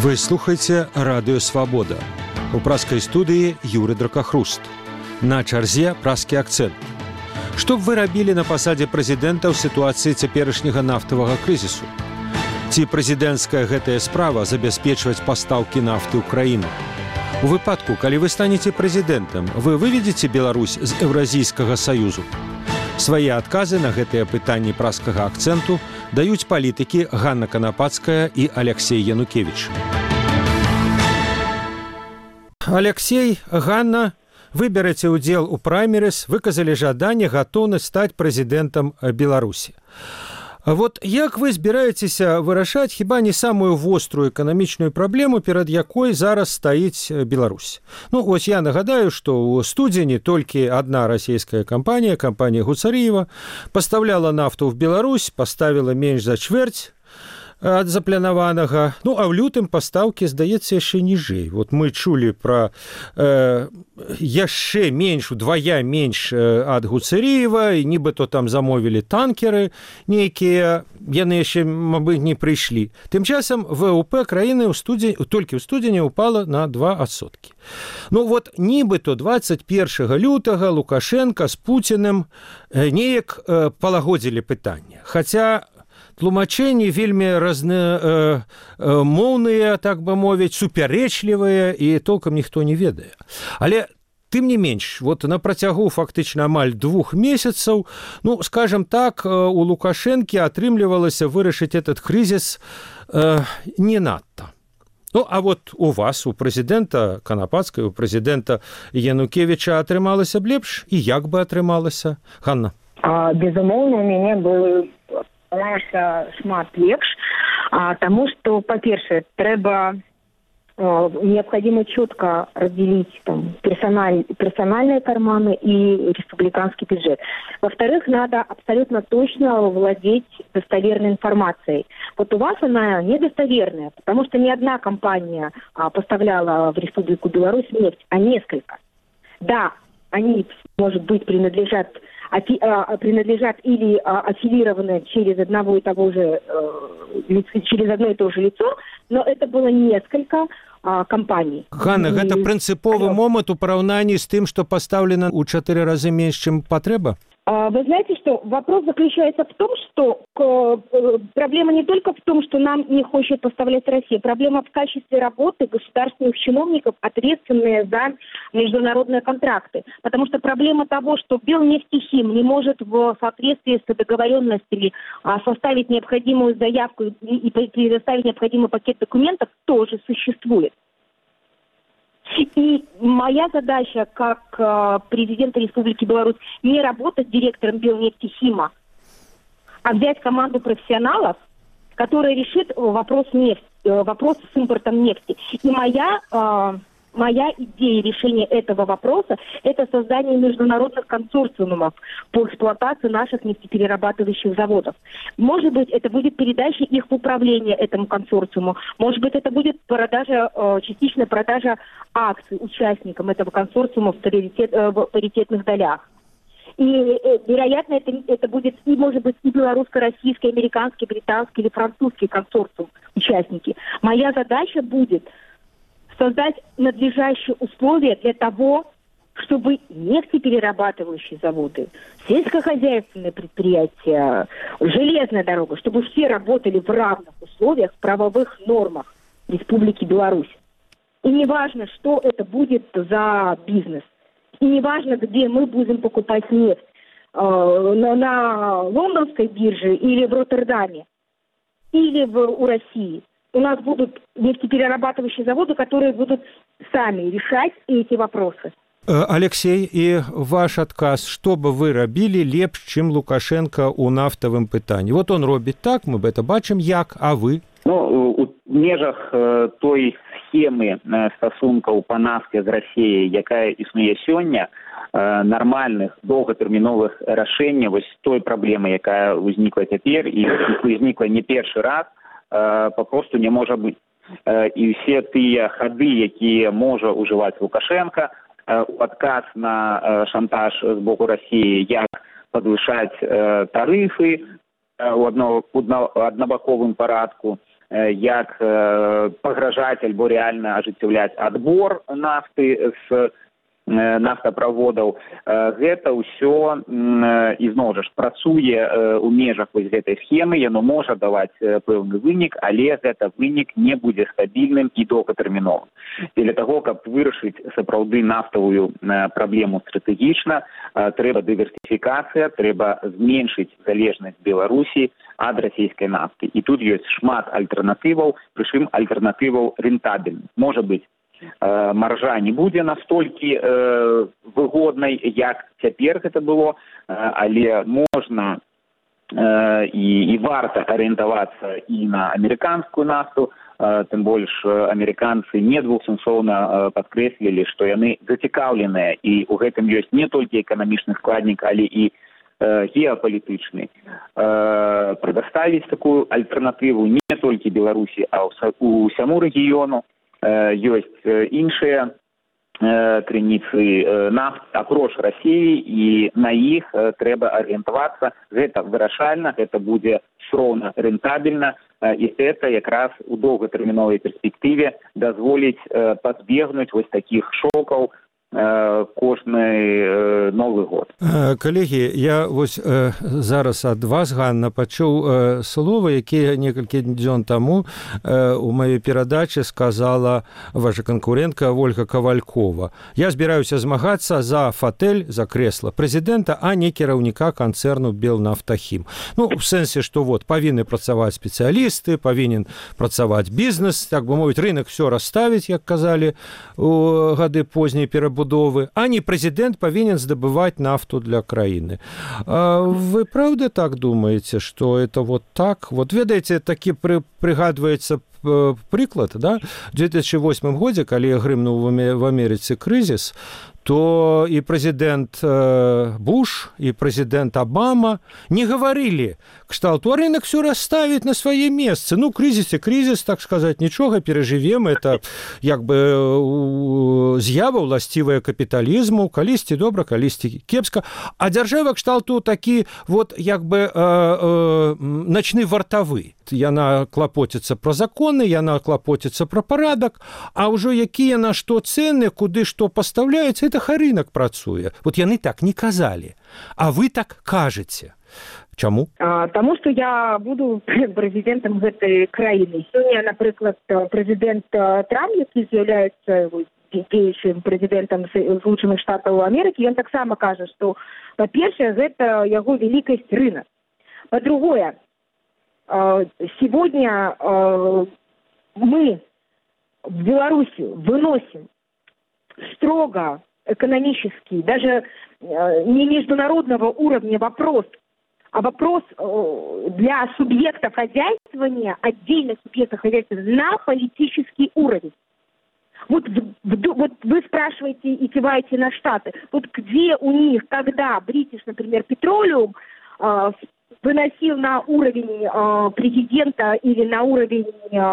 Вы слухаеце радыё Свабода. У праскай студыі Юры Дракахруст. На чарзе праскі акцэнт. Што б вы рабілі на пасадзе прэзідэнта ў сітуацыі цяперашняга нафтавага крызісу? Ці прэзідэнцкая гэтая справа забяспечваць пастаўкі нафты ў краіну? У выпадку, калі вы станеце прэзідэнтам, вы выведзеце Беларусь з Еўразійскага саюзу? Свае адказы на гэтыя пытанні праскага акцэнту даюць палітыкі Ганна Канапацкая і Алексей Янукевич. Алексей, Ганна, вы бярэце ўдзел у праймерыз, выказалі жаданне, гатоўнасць стаць прэзідэнтам Беларусі. Вот як вы збіраецеся вырашаць хіба не самую вострую эканамічную праблему, перад якой зараз стаіць Беларусь? Ну, вось я нагадаю, што ў студзені толькі адна расійская кампанія Гуцарыева, пастаўляла нафту ў Беларусь, паставіла менш за чвэрць ад запланаванага. Ну, а ў лютым пастаўкі, здаецца, яшчэ ніжэй. Вот мы чулі пра яшчэ менш, удвая менш ад Гуцарыева, і нібыто там замовілі танкеры нейкія, яны яшчэ, мабыць, не прыйшлі. Тым часам ВВП краіны толькі ў студзені ўпала на 2%. Ну, вот нібыто 21 лютага Лукашенко з Пуціным неяк палагодзілі пытанне. Хаця тлумачэнні вельмі разнамоўныя, так бы мовіць, супярэчлівыя, і толкам ніхто не ведае. Але тым не менш, вот на працягу фактычна амаль 2 месяцаў, ну, скажем так, у Лукашэнкі атрымлівалася вырашыць этот крызіс не надта. Ну, а вот у вас, у прэзідэнта Канапацкай, у прэзідэнта Янукевіча атрымалася б лепш? І як бы атрымалася? Ганна? Безумоўна, у мяне быў шмат лепш, тому что, по-перше, необходимо четко разделить персональные карманы и республиканский бюджет. Во-вторых, надо абсолютно точно владеть достоверной информацией. Вот у вас она недостоверная, потому что ни одна компания поставляла в Республику Беларусь нефть, а несколько. Да, они, может быть, принадлежат или аффилированы через одно и то же лицо, но это было несколько компаний. Ганна, гэта прынцыповы момант у параўнанні з тым, што пастаўлена ў 4 разы менш, чым патрэба? Вы знаете, что вопрос заключается в том, что проблема не только в том, что нам не хочет поставлять Россия. Проблема в качестве работы государственных чиновников, ответственные за международные контракты. Потому что проблема того, что Белнефтехим не может в соответствии с договоренностями составить необходимую заявку и предоставить необходимый пакет документов, тоже существует. И моя задача как президента Республики Беларусь не работать директором Белнефтехима, а взять команду профессионалов, которая решит вопрос с импортом нефти. И моя идея решения этого вопроса – это создание международных консорциумов по эксплуатации наших нефтеперерабатывающих заводов. Может быть, это будет передача их в управление этому консорциуму. Может быть, это будет частичная продажа акций участникам этого консорциума в паритетных долях. И, вероятно, это будет может быть, и белорусско-российский, американский, британский или французский консорциум, участники. Моя задача будет создать надлежащие условия для того, чтобы нефтеперерабатывающие заводы, сельскохозяйственные предприятия, железная дорога, чтобы все работали в равных условиях, в правовых нормах Республики Беларусь. И не важно, что это будет за бизнес. И не важно, где мы будем покупать нефть. На лондонской бирже или в Роттердаме, или у России. У нас будут нефтеперерабатывающие заводы, которые будут сами решать эти вопросы. Алексей, і ваш адказ, што бы вы рабілі лепш, чым Лукашенко ў нафтавым пытанні? Вот он робіць так, мы гэта бачым, як, а вы? Ну, у межах той схемы стасункаў па нафце з Расіяй, якая існуе сёння, нармальных, доўгатэрміновых рашэнняў вось той праблемы, якая ўзнікла цяпер і ўзнікла не першы раз, попросту не можа быць. І ўсе тыя хады, якія можа ўжываць Лукашенко, адказ на шантаж з боку Расіі, як падвышаць тарыфы ў аднабаковым парадку, як пагражаць альбо рэальна ажыццяўляць адбор нафты з нафтаправодаў. Гэта ўсё ізноў жа працуе ў межах вось гэтай схемы, яно можа даваць пэўны вынік, але гэта вынік не будзе стабільным і доўгатэрміновым. Для таго, каб вырашыць сапраўды нафтавую праблему стратэгічна, трэба дыверсіфікацыя, трэба зменшыць залежнасць Беларусі ад расійскай нафты. І тут ёсць шмат альтэрнатываў, прычым альтэрнатываў рэнтабельных. Можа быць, маржа не будзе настолькі выгоднай, як цяпер гэта было, але можна і варта арыентавацца і на амерыканскую нафту, тым больш амерыканцы недвухсэнсоўна падкрэслілі, што яны зацікаўленыя, і ў гэтым ёсць не толькі эканамічны складнік, але і геапалітычны, прадаставіць такую альтэрнатыву не толькі Беларусі, а ўсяму рэгіёну. Ёсць іншыя крыніцы нафт апроч Расіі, і на іх трэба арыентавацца. Гэта вырашальна, гэта будзе сроўна рэнтабельна, і гэта якраз у доўгатэрміновай перспектыве дазволіць пазбегнуць вось такіх шокаў кожны новы год. Калегі, я вось зараз ад вас, Ганна, пачуў слова, якія некалькі дзён таму у маёй перадачы сказала ваша канкурентка Ольга Кавалькова. Я збіраюся змагацца за фатэль, за крэсла прэзідэнта, а не кіраўніка канцэрну Белнафтахім. Ну, в сэнсе, што вот павінны працаваць спецыялісты, павінен працаваць бізнес, так бы мовіць, рынок все расставіць, як казалі у гады позняй перабудовы, а не прэзідэнт павінен здабываць нафту для краіны. Вы правда так думаете, что это вот так? Вот ведаеце, такі прыгадваецца прыклад, да? В 2008 годзе, калі грымнуў в Амерыцы крызіс, то и президент Буш, и президент Обама не говорили, кшталту, а рынок все расставить на свое место. Ну, кризис и кризис, так сказать, ничего, переживем. Это, як бы, з'ява уластивая капитализму, калісьці добра, калісьці кепска. А держава кшталту такі, вот, як бы, ночны вартавы. Яна клапоціцца пра законы, яна клапоціцца пра парадак, а ўжо якія на што цэны, куды што пастаўляюцца, это хай рынок працуе. Вот яны так не казалі. А вы так кажаце. Чаму? Таму, што я буду прэзідэнтам гэтай краіны. Сёння, напрыклад, прэзідэнт Трамп, які з'яўляецца дзеючым прэзідэнтам Злучаных Штатаў Амерыкі, ён таксама кажа, што, па-першае, гэта яго великасць рынок. Па-другое, сегодня мы в Беларуси выносим строго экономический, даже не международного уровня вопрос, а вопрос для субъекта хозяйствования, отдельных субъектов хозяйствования на политический уровень. Вот вы спрашиваете и киваете на Штаты. Вот где у них, когда British, например, Petroleum выносил на уровень президента или на уровень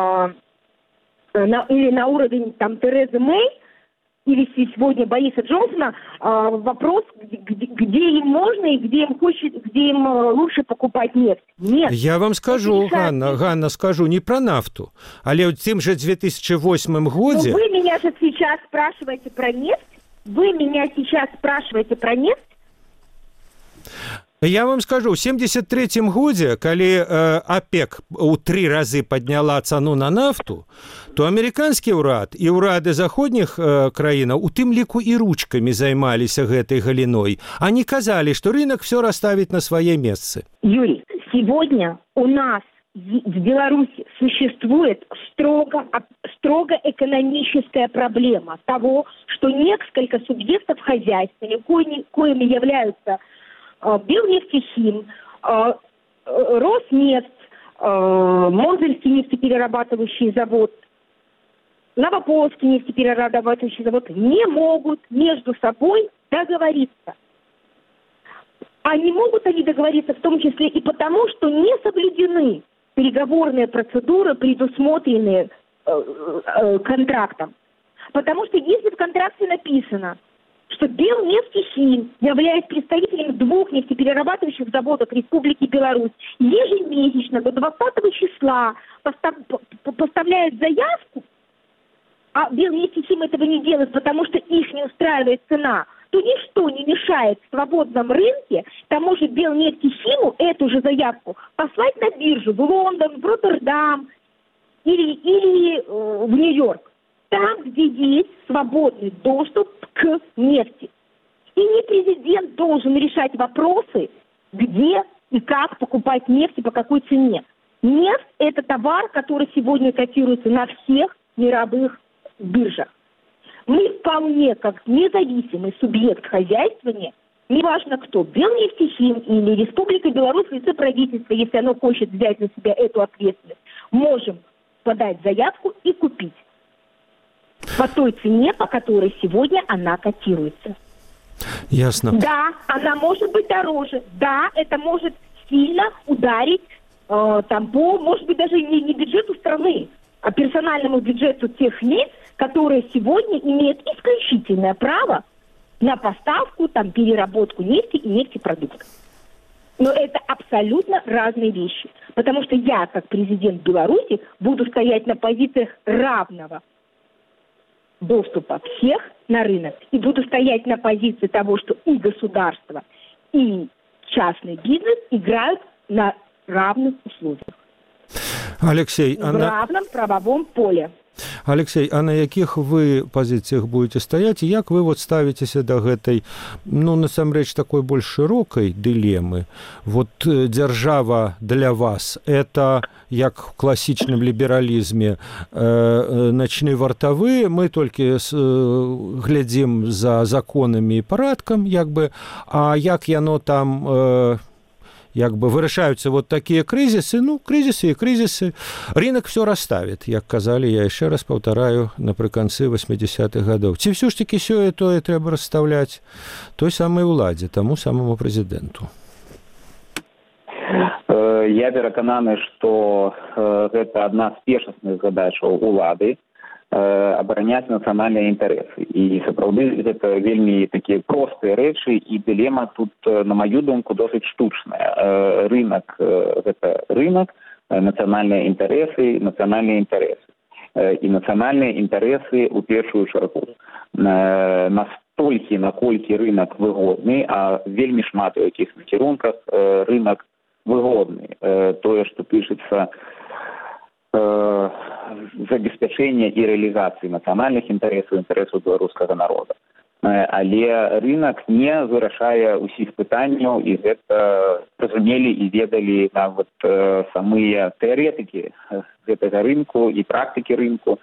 там Терезы Мэй или сегодня Бориса Джонсона, вопрос, где им можно и где им лучше покупать нефть. Нет. Я вам скажу, Ганна, скажу не про нафту, але в тем же 2008 году... Вы меня же сейчас спрашиваете про нефть? Я вам скажу, в 1973 годзе, калі ОПЕК у 3 разы падняла цану на нафту, то амерыканскі ўрад і ўрады заходніх краінаў у тым ліку і ручкамі займаліся гэтай галіной. Они казалі, что рынок все расставит на свои месцы. Юрий, сегодня у нас в Беларуси существует строго экономическая проблема того, что несколько субъектов хозяйства, коими являются Белнефтехим, Роснефть, Монзельский нефтеперерабатывающий завод, Новополоцкий нефтеперерабатывающий завод не могут между собой договориться. А не могут они договориться в том числе и потому, что не соблюдены переговорные процедуры, предусмотренные контрактом. Потому что если в контракте написано, что Белнефтехим является представителем 2 нефтеперерабатывающих заводов Республики Беларусь, ежемесячно до 20 числа поставляют заявку, а Белнефтехим этого не делает, потому что их не устраивает цена, то ничто не мешает в свободном рынке тому же Белнефтехиму эту же заявку послать на биржу в Лондон, в Роттердам или в Нью-Йорк. Там, где есть свободный доступ к нефти. И не президент должен решать вопросы, где и как покупать нефть и по какой цене. Нефть – это товар, который сегодня котируется на всех мировых биржах. Мы вполне, как независимый субъект хозяйствования, неважно кто, Белнефтехим или Республика Беларусь, лице правительства, если оно хочет взять на себя эту ответственность, можем подать заявку и купить по той цене, по которой сегодня она котируется. Ясно. Да, она может быть дороже. Да, это может сильно ударить может быть, даже не бюджету страны, а персональному бюджету тех лиц, которые сегодня имеют исключительное право на поставку, переработку нефти и нефтепродуктов. Но это абсолютно разные вещи. Потому что я, как президент Беларуси, буду стоять на позициях равного доступа всех на рынок. И буду стоять на позиции того, что и государство, и частный бизнес играют на равных условиях. Алексей, в равном правовом поле. Алексей, а на якіх вы пазіцыях будете стаяць і як вы ставіцеся да гэтай, насамрэч такой больш шырокай дылемы? Дзяржава для вас это, як в класічным лібералізме, начны вартавы, мы толькі глядзім за законамі і парадкам, а як яно там вырашаюцца такія крызісы, крызісы і крызісы, рынок все расставит, як казалі, я яшчэ раз паўтараю, напрыканцы 80-х гадоў. Ці ўсё ж такі сёе-тое трэба расставляць той самай уладзе, таму самому прэзідэнту? Я перакананы, што гэта адна з першасных задачаў улады абараняць нацыянальныя інтарэсы. І сапраўды гэта вельмі такія простыя рэчы, і дылема тут, на маю думку, досыць штучная. Рынок – гэта рынок, нацыянальныя інтарэсы, нацыянальныя інтарэсы. І нацыянальныя інтарэсы ў першую чаргу. Настолькі, наколькі рынок выгодны, а вельмі шмат у якіх накірунках рынок выгодны. Тое, што пішацца забеспячэння і рэалізацыі нацыянальных інтарэсаў беларускага народа. Але рынок не вырашае ўсіх пытанняў, і гэта разумелі і ведалі нават самыя тэарэтыкі гэтага рынку і практыкі рынку.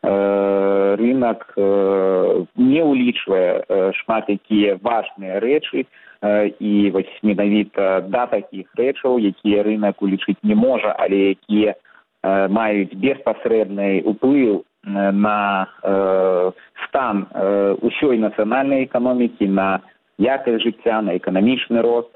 Рынок не ўлічвае шмат якія важныя рэчы, і менавіта да такіх рэчаў, якія рынок улічыць не можа, але якія маюць беспасрэдны ўплыў на стан усёй нацыянальнай эканомікі, на якасць жыцця, на эканамічны рост.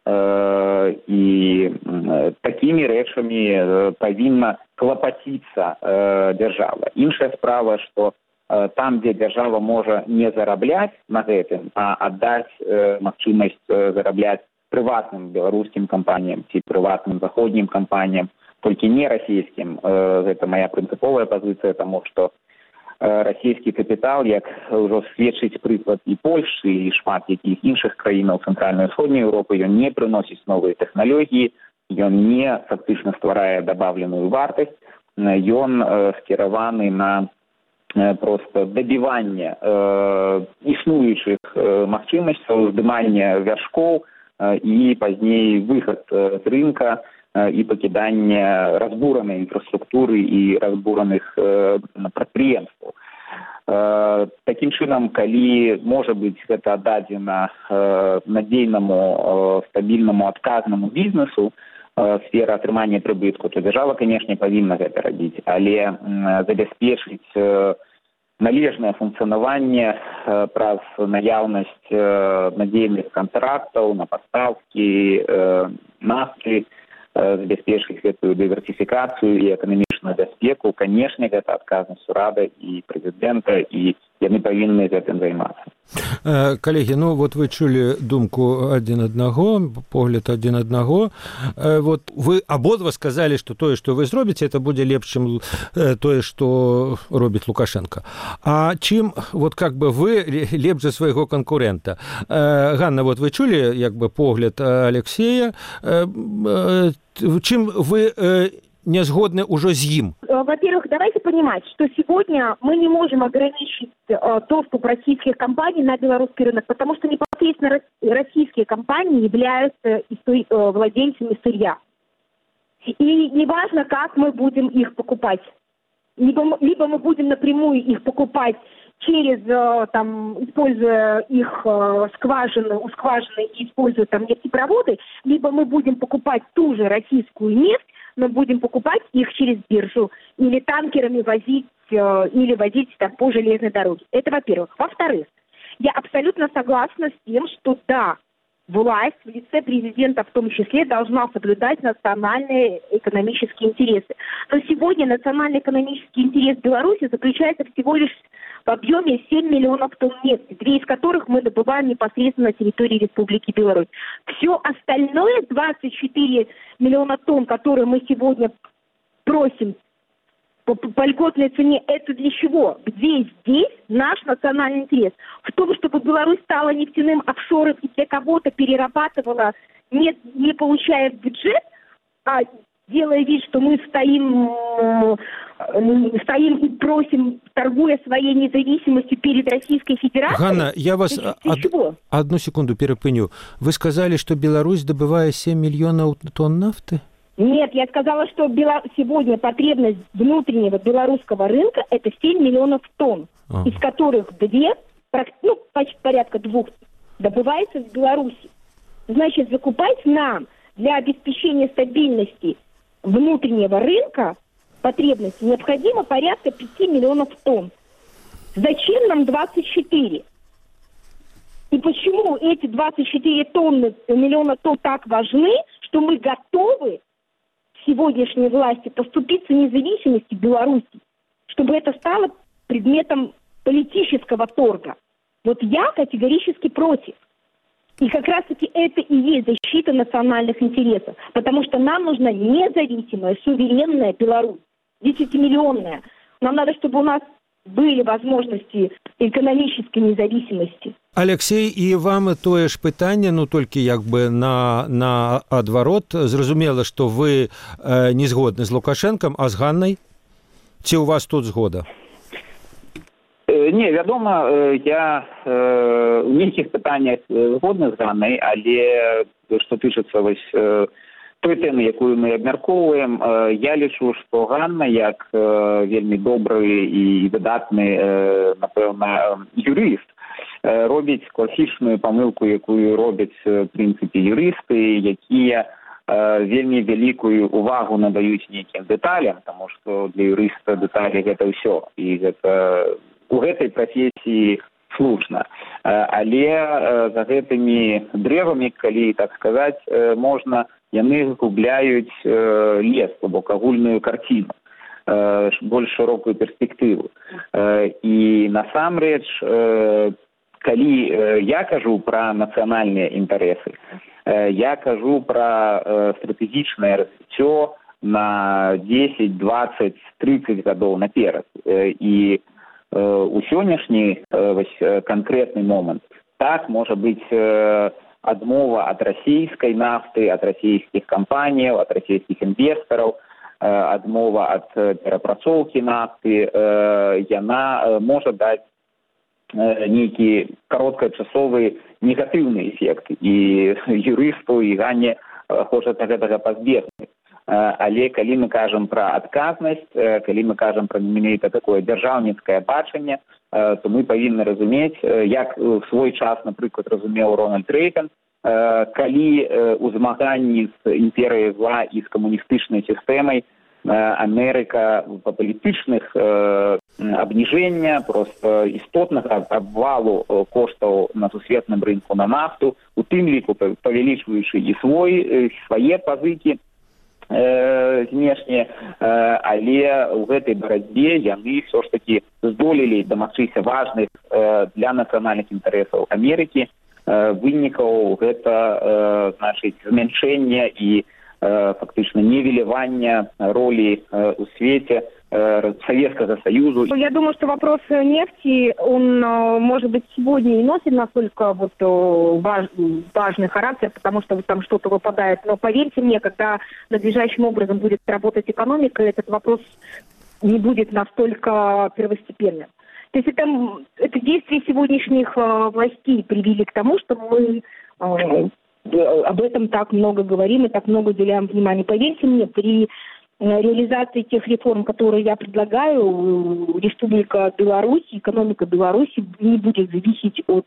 І такімі рэчамі павінна клапаціцца дзяржава. Іншая справа, што там, дзе дзяржава можа не зарабляць на гэтым, а аддаць магчымасць зарабляць прыватным беларускім кампаніям ці прыватным заходнім кампаніям, толькі не расійскім. Гэта моя прынцыповая пазіцыя, таму што расійскі капітал, як ўжо сведчыць прыклад і Польшчы, і шмат якіх іншых краінаў цэнтральнай і ўсходняй Еўропы, ён не прыносіць новыя тэхналогіі, ён не фактычна стварае дабаўленую вартасць, ён скіраваны на проста дабіванне існуючых магчымасцяў, здыманне вяршкоў і пазней выхад з рынка і пакіданне разбуранай інфраструктуры і разбураных прадпрыемстваў. Такім чынам, калі можа быць гэта аддадзена надзейнаму, стабільнаму, адказнаму бізнесу, сфера атрымання прыбытку, то дзяржава, канешне, павінна гэта рабіць, але забяспечыць належнае функцыянаванне праз наяўнасць надзейных кантрактаў на пастаўкі нафты, забяспечыць гэтую дыверсіфікацыю і эканамічную бяспеку, канешне, гэта адказнасць урада і прэзідэнта, і яны павінны гэтым займацца. Калегі, ну вот вы чулі думку адзін аднаго, погляд адзін аднаго. Вот вы абодва сказалі, што тое, што вы зробіце, это будзе лепш, чым тое, што робіць Лукашенко. А чым вот как бы вы лепш за свайго канкурэнта? Ганна, вот вы чулі як бы погляд Алексея, чым вы не сгодны уже с ним? Во-первых, давайте понимать, что сегодня мы не можем ограничить доступ российских компаний на белорусский рынок, потому что непосредственно российские компании являются владельцами сырья. И неважно, как мы будем их покупать. Либо мы будем напрямую их покупать через, используя их скважины и используя нефтепроводы, либо мы будем покупать ту же российскую нефть, но будем покупать их через биржу или танкерами возить по железной дороге. Это во-первых. Во-вторых, я абсолютно согласна с тем, что да, власть в лице президента в том числе должна соблюдать национальные экономические интересы. Но сегодня национальный экономический интерес Беларуси заключается всего лишь в объеме 7 миллионов тонн нефти, 2 из которых мы добываем непосредственно на территории Республики Беларусь. Все остальное, 24 миллиона тонн, которые мы сегодня просим по льготной цене, это для чего? Где здесь наш национальный интерес? В том, чтобы Беларусь стала нефтяным офшором и для кого-то перерабатывала, не получая бюджет, а делая вид, что мы стоим и просим, торгуя своей независимостью перед Российской Федерацией. Ганна, я вас одну секунду перепыню. Вы сказали, что Беларусь добывает 7 миллионов тонн нафты? Нет, я сказала, что сегодня потребность внутреннего белорусского рынка – это 7 миллионов тонн, из которых почти порядка 2 добывается в Беларуси. Значит, закупать нам для обеспечения стабильности внутреннего рынка потребности необходимо порядка 5 миллионов тонн. Зачем нам 24? И почему эти 24 миллиона тонн так важны, что мы готовы сегодняшней власти поступиться независимости Беларуси, чтобы это стало предметом политического торга? Вот я категорически против. И как раз-таки это и есть защита национальных интересов, потому что нам нужна независимая, суверенная Беларусь, 10-миллионная. Нам надо, чтобы у нас были возможности экономической независимости. Алексей, і вам тое ж пытанне, ну толькі як бы на адварот. Зразумела, што вы не згодны з Лукашенком, а з Ганнай? Ці у вас тут згода? Не, вядома, я в нейкіх пытаннях згодны з Ганнай, але што тычыцца той тэмы, якую мы абмяркоўваем, я лічу, што Ганна, як вельмі добры і выдатны, напэўна, юрыст, робіць класічную памылку, якую робяць, в прынцыпе, юрысты, якія вельмі вялікую увагу надаюць нейкім дэталям, таму што для юрыста дэталі гэта ўсё, і гэта у гэтай прафесіі слушна. Але за гэтымі дрэвамі, калі так сказаць, можна, яны губляюць лес, то бок агульную карціну, больш шырокую перспектыву. І насамрэч, калі я кажу пра нацыянальныя інтарэсы, я кажу пра стратэгічнае развіццё на 10, 20, 30 гадоў наперад. І у сённяшні канкрэтны момант так можа быць адмова ад расійскай нафты, ад расійскіх кампаніяў, ад расійскіх інвестараў, адмова ад перапрацоўкі нафты, яна можа даць нейкі кароткачасовы негатыўны эфект. І юрысту, і Ганне хочацца гэтага пазбегнуць. Але калі мы кажам пра адказнасць, калі мы кажам пра менавіта такое дзяржаўніцкае бачанне, то мы павінны разумець, як в свой час, напрыклад, разумеў Рональд Рэйган, калі ў змаганні з імперыяй зла і з камуністычнай сістэмай Амерыка па палітычных абніжэння, проста істотнага абвалу коштаў на сусветным рынку на нафту, у тым ліку павялічваючы і свае пазыкі, знешне, але ў гэтай барацьбе яны ўсё ж такі здолелі дамагчыся важных для нацыянальных інтарэсаў Амерыкі вынікаў. Гэта значыць змяншэнне і фактычна нівелявання роли у свете Советского Союза. Я думаю, что вопрос нефти, он, может быть, сегодня не носит настолько вот важный характер, потому что там что-то выпадает. Но поверьте мне, когда надлежащим образом будет работать экономика, этот вопрос не будет настолько первостепенным. То есть это действия сегодняшних властей привели к тому, что мы об этом так много говорим и так много уделяем внимания. Поверьте мне, при реализации тех реформ, которые я предлагаю, Республика Беларусь, экономика Беларуси не будет зависеть от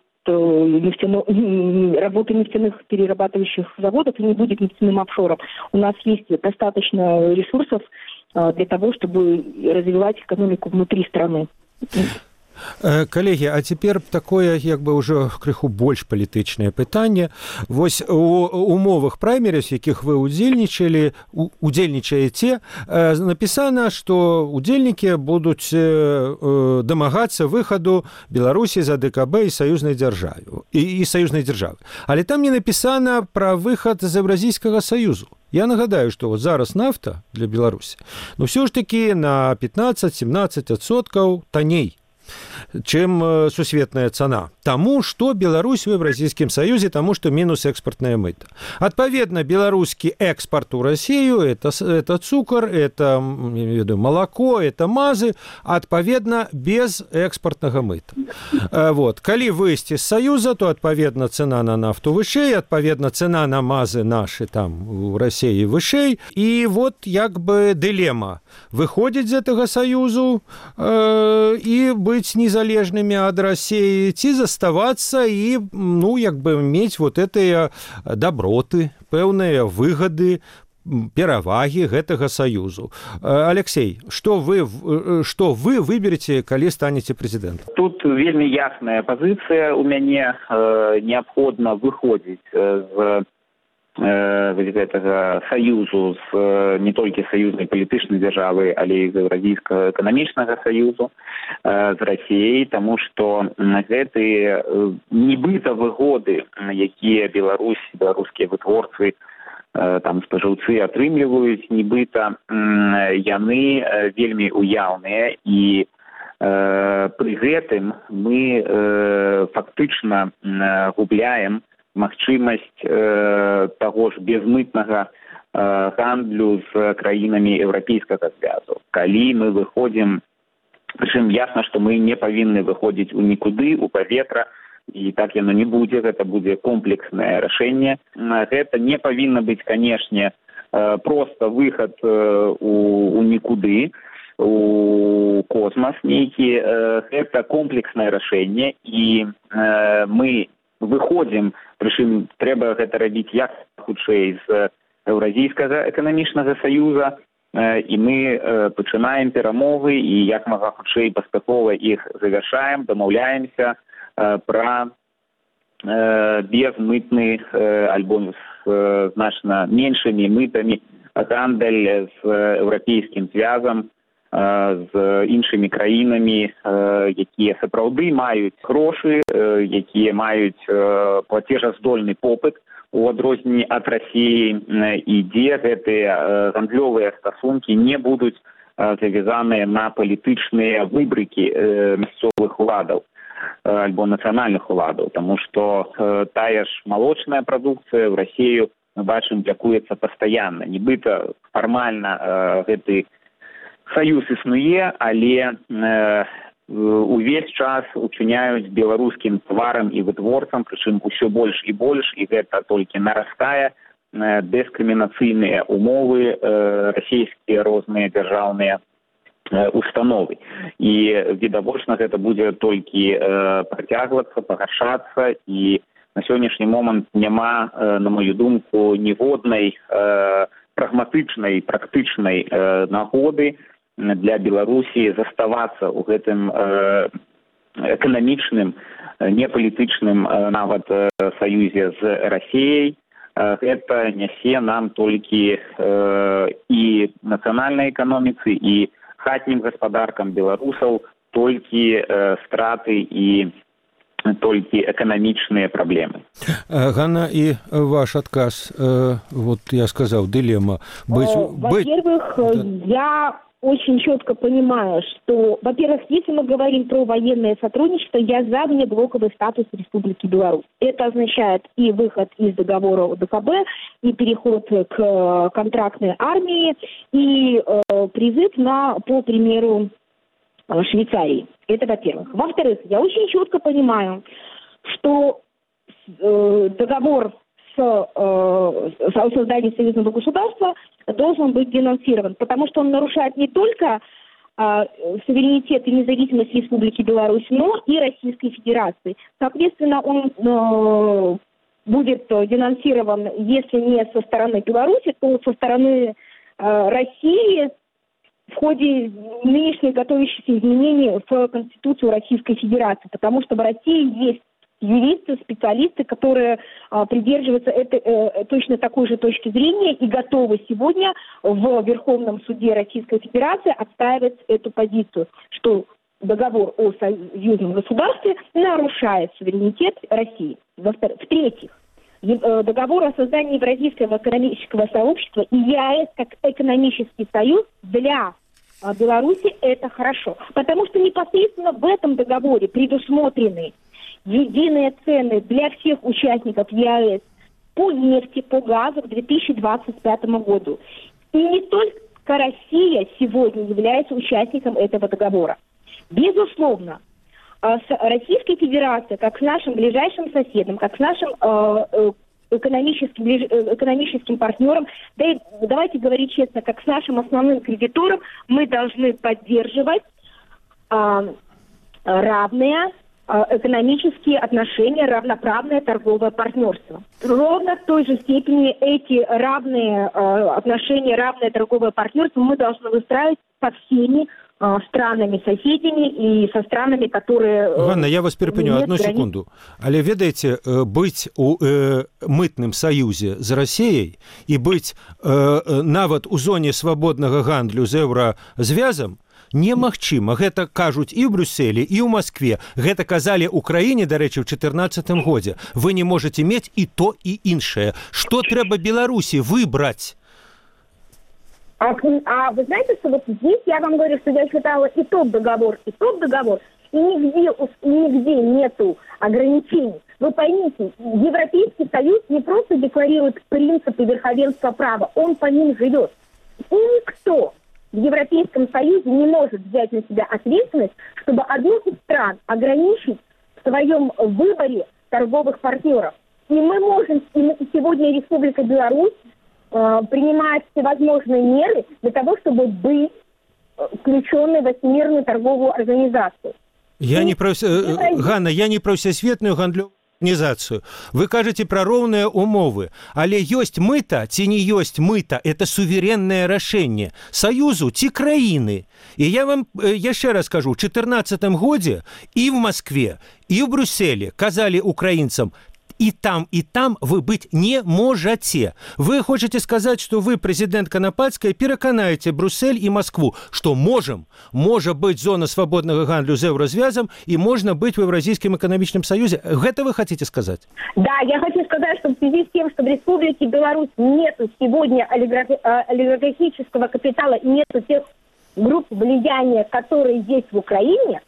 работы нефтяных перерабатывающих заводов и не будет нефтяным офшором. У нас есть достаточно ресурсов для того, чтобы развивать экономику внутри страны. Калегі, а цяпер такое як бы ўжо крыху больш палітычнае пытанне. Вось у умовах праймерыс, якіх вы удзельнічаеце, напісана, што удзельнікі будуць дамагацца выхаду Беларусі з АДКБ і саюзнай дзяржавы. Але там не напісана пра выхад з Еўразійскага саюзу. Я нагадаю, што вот зараз нафта для Беларусі, ну ўсё ж такі на 15-17% танней, чым сусветная цана. Таму, што Беларусь у Еўразійскім саюзе, таму, што мінус экспартная мыта. Адпаведна, беларускі экспарт у Россию, это цукар, это молоко, это мазы, адпаведна, без экспартнага мыта. Вот. Калі выйсці з саюза, то, адпаведна, цена на нафту вышэй, адпаведна, цена на мазы нашы там у России вышэй. І вот, як бы, дылема. Выходзіць з гэтага саюзу і быць незалежнымі ад России, ці заставацца і, ну, як бы мець вот гэтыя доброты, пэўныя выгады, перавагі гэтага саюзу. Алексей, што вы выберете, калі станете прэзідэнтам? Тут вельмі ясная пазіцыя. У мяне неабходна выходзіць з гэтага саюзу, не толькі саюзнай палітычнай дзяржавы, але і з Еўразійскага эканамічнага саюзу з Расіяй, таму што гэтыя нібыта выгоды, якія беларускія вытворцы, там спажыўцы атрымліваюць, нібыта яны вельмі уяўныя, і пры гэтым мы фактычна губляем магчымасць таго ж безмытнага гандлю з краінамі Еўрапейскага звязу. Калі мы выходзім, прычым ясна, што мы не павінны выходзіць у нікуды, у паветра, і так яно не будзе, гэта будзе комплекснае рашэнне. Гэта не павінна быць, канешне, проста выхад у нікуды, у космас нейкі. Гэта комплекснае рашэнне, і мы выходзім, прычым трэба гэта рабіць як хутчэй з Еўразійскага эканамічнага саюза, і мы пачынаем перамовы і як мага хутчэй паспяхова іх завяршаем, дамаўляемся пра безмытны альбо з значна меншымі мытамі гандаль з еўрапейскім звязам, з іншымі краінамі, якія сапраўды маюць грошы, якія маюць плацежаздольны попыт у адрозненні ад Расіі, і дзе гэтыя гандлёвыя стасункі не будуць завязаныя на палітычныя выбрыкі мясцовых уладаў альбо нацыянальных уладаў, таму што тая ж малочная прадукцыя ў Расію, мы бачым, блякуецца пастаянна. Нібыта фармальна гэты саюз існуе, але увесь час учыняюць беларускім тварам і вытворцам, прычым усё больш і больш, і гэта толькі нарастае, дыскрымінацыйныя умовы расійскія розныя дзяржаўныя установы. І відавочна гэта будзе толькі працягвацца, пагаршацца, і на сённяшні момант няма, на мою думку, ніводнай прагматычнай, практычнай нагоды для Беларусі заставацца ў гэтым эканамічным, непалітычным нават саюзе з Расіяй. гэта нясе нам толькі і нацыянальнай эканоміцы, і хатнім гаспадаркам беларусаў толькі страты і толькі эканамічныя праблемы. Ганна, и ваш отказ, вот я сказал, дилемма. Во-первых, я очень четко понимаю, что, во-первых, если мы говорим про военное сотрудничество, я за внеблоковый статус Республики Беларусь. Это означает и выход из договора ОДКБ, и переход к контрактной армии, и призыв по примеру Швейцарии. Это во-первых. Во-вторых, я очень четко понимаю, что договор о создании союзного государства должен быть денонсирован, потому что он нарушает не только суверенитет и независимость Республики Беларусь, но и Российской Федерации. Соответственно, он будет денонсирован, если не со стороны Беларуси, то со стороны России в ходе нынешних готовящихся изменений в Конституцию Российской Федерации, потому что в России есть юристы, специалисты, которые придерживаются точно такой же точки зрения и готовы сегодня в Верховном суде Российской Федерации отстаивать эту позицию, что договор о союзном государстве нарушает суверенитет России. В-третьих, договор о создании Евразийского экономического сообщества и ЕАЭС как экономический союз для Беларуси это хорошо. Потому что непосредственно в этом договоре предусмотрены единые цены для всех участников ЕАЭС по нефти, по газу к 2025 году. И не только Россия сегодня является участником этого договора. Безусловно, с Российской Федерацией, как с нашим ближайшим соседом, как с нашим экономическим партнером, да и давайте говорить честно, как с нашим основным кредитором, мы должны поддерживать равные экономические отношения, равноправное торговое партнерство. Ровно в той же степени эти равные отношения, равное торговое партнерство мы должны выстраивать со всеми странами-соседями и со странами, которые... Ганна, я вас перепыню, одну секунду. Але ведаеце, быць у мытным саюзе з Расіяй і быць нават у зоне свабоднага гандлю з еўразвязам немагчыма. Гэта кажуць і ў Брюсселі, і ў Маскве. Гэта казалі Украіне, дарэчы, ў 2014 годзе. Вы не можете мець і то, і іншае. Што трэба Беларусі выбраць? А вы знаете, что вот здесь я вам говорю, что я читала и тот договор, и нигде нету ограничений. Вы поймите, Европейский Союз не просто декларирует принципы верховенства права, он по ним живет. И никто в Европейском Союзе не может взять на себя ответственность, чтобы одну из стран ограничить в своем выборе торговых партнеров. И мы можем, сегодня Республика Беларусь принимает всевозможные меры для того, чтобы быть включенной в Всемирную торговую организацию. Ганна, я не про всесветную гандлёвую организацию. Вы кажете про роўныя умовы, але ёсць мыта ці не ёсць мыта, это суверенное рашэнне Союзу ці краіны. И я вам яшчэ раз скажу, в 2014 годзе и в Москве, и в Брюсселе казали украинцам: и там вы быть не можете. Вы хотите сказать, что вы, президент Канапацкая, переконаете Брюссель и Москву, что может быть зона свободного гандлю з еўразвязам и можно быть в Евразийском экономическом союзе. Это вы хотите сказать? Да, я хочу сказать, что в связи с тем, что в Республике Беларусь нету сегодня олигархического капитала и нету тех групп влияния, которые есть в Украине,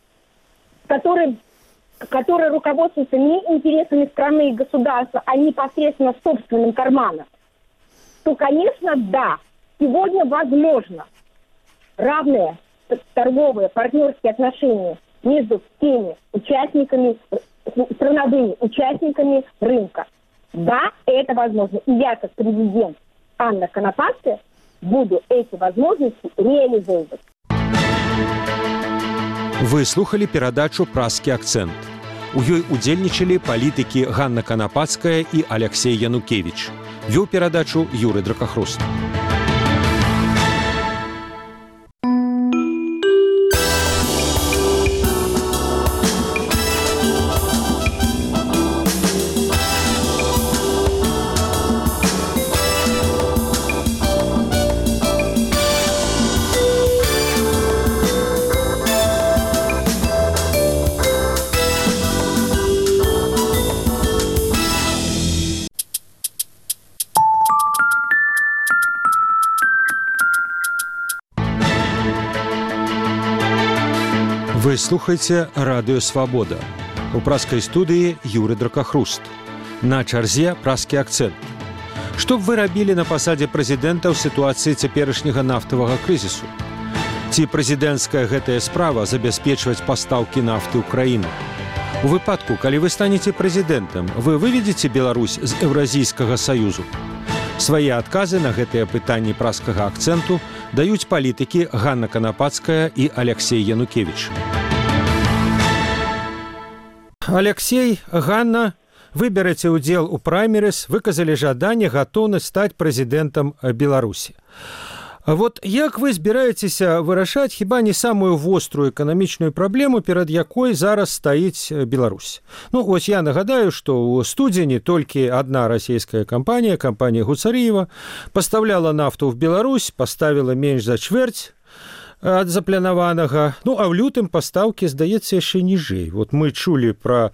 которые руководствуются не интересами страны и государства, а непосредственно собственным карманом, то, конечно, да, сегодня возможно равные торговые, партнерские отношения между теми участниками, страновыми участниками рынка. Да, это возможно. И я, как президент Анна Конопатская, буду эти возможности реализовывать. Вы слухали перадачу «Празкі акцэнт». У ёй удзельнічалі палітыкі Ганна Канапацкая і Алексей Янукевіч. Вёў перадачу Юрый Дракахруст. Вы слухаеце радыё Свабода. У праскай студыі Юры Дракахруст. На чарзе праскі акцэнт. Што б вы рабілі на пасадзе прэзідэнта ў сітуацыі цяперашняга нафтавага крызісу? Ці прэзідэнцкая гэтая справа забяспечваць пастаўкі нафты ў краіну? У выпадку, калі вы станеце прэзідэнтам, вы выведзеце Беларусь з Еўразійскага саюзу? Свае адказы на гэтыя пытанні праскага акцэнту даюць палітыкі Ганна Канапацкая і Алексей Янукевіч. Алексей, Ганна, вы бярэце ўдзел у праймерыз, выказалі жаданне, гатоўнасць стаць прэзідэнтам Беларусі. Вот як вы збіраецеся вырашаць хіба не самую вострую эканамічную праблему, перад якой зараз стаіць Беларусь? Ну, ось я нагадаю, што ў студзені толькі адна расійская кампанія Гуцарыева, пастаўляла нафту в Беларусь, паставіла менш за чвэрць ад запланаванага. Ну, а ў лютым пастаўкі, здаецца, яшчэ ніжэй. Вот мы чулі пра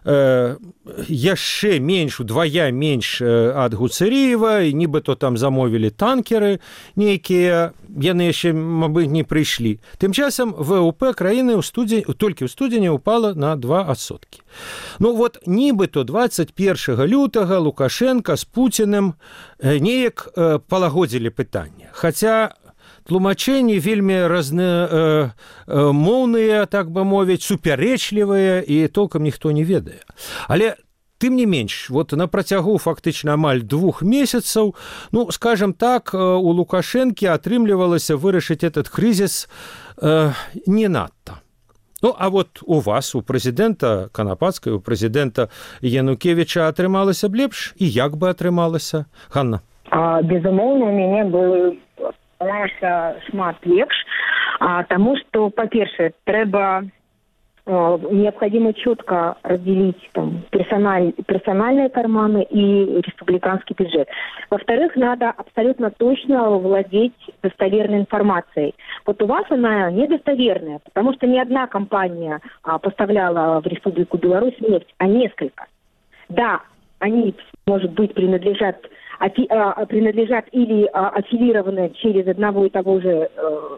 яшчэ менш, удвая менш ад Гуцарыева, і нібыто там замовілі танкеры нейкія, яны яшчэ, мабыць, не прыйшлі. Тым часам ВВП краіны толькі ў студзені упала на 2%. Ну, вот нібыто 21 лютага Лукашенко з Пуціным неяк палагодзілі пытанне. Хаця тлумачэнні вельмі разнамоўныя, так бы мовіць, супярэчлівыя, і толкам ніхто не ведае. Але тым не менш, вот на працягу фактычна амаль 2 месяцаў, ну, скажем так, у Лукашэнкі атрымлівалася вырашыць этот крызіс не надта. Ну, а вот у вас, у прэзідэнта Канапацкай, у прэзідэнта Янукевіча атрымалася б лепш? І як бы атрымалася? Ганна? Безумоўна, у мяне было шмат лепш, тому что, по-перше, необходимо четко разделить там, персональные карманы и республиканский бюджет. Во-вторых, надо абсолютно точно владеть достоверной информацией. Вот у вас она недостоверная, потому что ни одна компания поставляла в Республику Беларусь нефть, а несколько. Да, они, может быть, принадлежат или аффилированы через одно и то же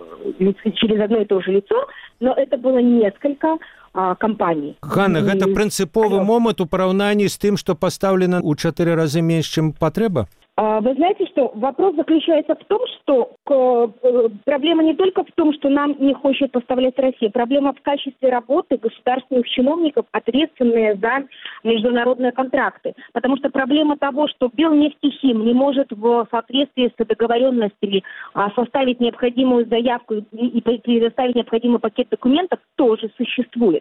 лицо, но это было несколько компаний. Ганна, гэта прынцыповы момант у параўнанні з тым, што пастаўлена ў 4 разы менш, чым патрэба? Вы знаете, что вопрос заключается в том, что проблема не только в том, что нам не хочет поставлять Россия. Проблема в качестве работы государственных чиновников, ответственные за международные контракты. Потому что проблема того, что Белнефтехим не может в соответствии с договоренностями составить необходимую заявку и предоставить необходимый пакет документов, тоже существует.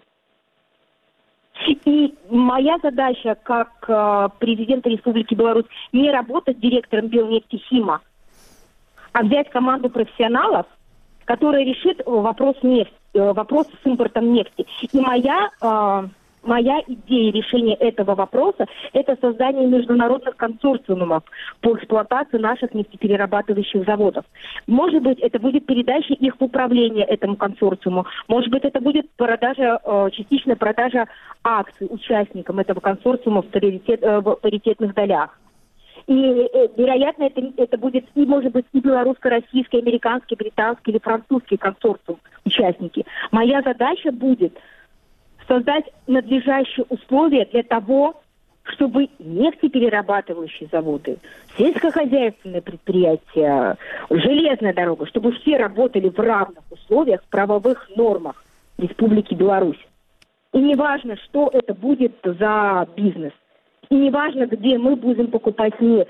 И моя задача как президента Республики Беларусь не работать директором Белнефтехима, а взять команду профессионалов, которая решит вопрос с импортом нефти. И моя идея решения этого вопроса – это создание международных консорциумов по эксплуатации наших нефтеперерабатывающих заводов. Может быть, это будет передача их в управление этому консорциуму. Может быть, это будет частичная продажа акций участникам этого консорциума в паритетных долях. И, вероятно, это будет, и, может быть, и белорусско-российский, американский, британский или французский консорциум участники. Моя задача будет создать надлежащие условия для того, чтобы нефтеперерабатывающие заводы, сельскохозяйственные предприятия, железная дорога, чтобы все работали в равных условиях, в правовых нормах Республики Беларусь. И не важно, что это будет за бизнес. И не важно, где мы будем покупать нефть.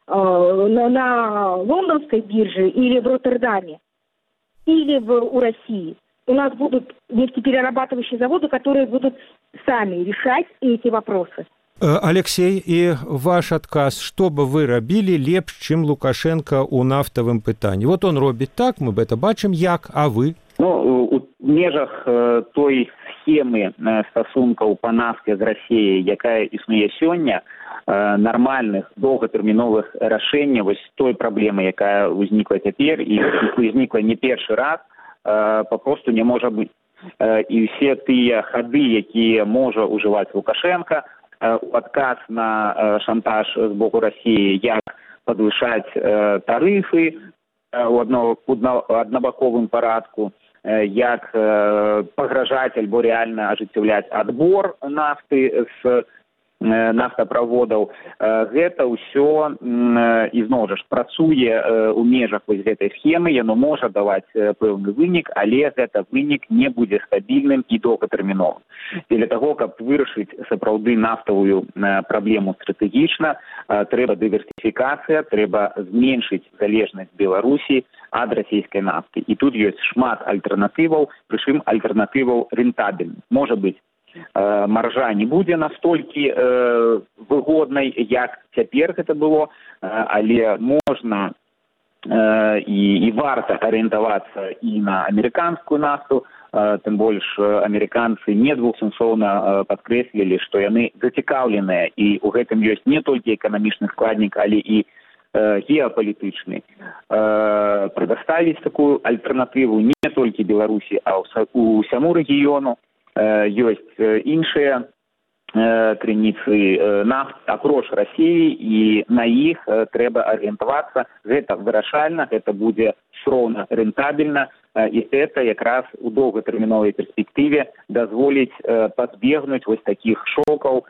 На лондонской бирже или в Роттердаме, или у России. У нас будут нефтеперерабатывающие заводы, которые будут сами решать эти вопросы. Алексей, і ваш адказ, што бы вы рабілі лепш, чым Лукашенко ў нафтавым пытанні? Вот он робіць так, мы гэта бачым, як, а вы? Ну, у межах той схемы стасункаў па нафце з Расіяй, якая існуе сёння, нармальных доўгатэрміновых рашэнняў вось той праблемы, якая ўзнікла цяпер і ўзнікла не першы раз, попросту не можа быць. І ўсе тыя хады, якія можа ўжываць Лукашенко, адказ на шантаж з боку Расіі, як падвышаць тарыфы ў аднабаковым парадку, як пагражаць альбо рэальна ажыццяўляць адбор нафты з нафтаправодаў. Гэта ўсё ізноў жа працуе ў межах вось гэтай схемы, яно можа даваць пэўны вынік, але гэта вынік не будзе стабільным і доўгатэрміновым. Для таго, каб вырашыць сапраўды нафтавую праблему стратэгічна, трэба дыверсіфікацыя, трэба зменшыць залежнасць Беларусі ад расійскай нафты. І тут ёсць шмат альтэрнатываў, прычым альтэрнатываў рэнтабельных. Можа быць, маржа не будзе настолькі выгоднай, як цяпер гэта было, але можна і варта арыентавацца і на амерыканскую нафту, тым больш амерыканцы недвухсэнсоўна падкрэслілі, што яны зацікаўленыя, і ў гэтым ёсць не толькі эканамічны складнік, але і геапалітычны, прадаставіць такую альтэрнатыву не толькі Беларусі, а ўсяму рэгіёну. Ёсць іншыя крыніцы нафт апроч Расіі, і на іх трэба арыентавацца. Гэта вырашальна, гэта будзе сроўна рэнтабельна, і гэта якраз у доўгатэрміновай перспектыве дазволіць пазбегнуць вось такіх шокаў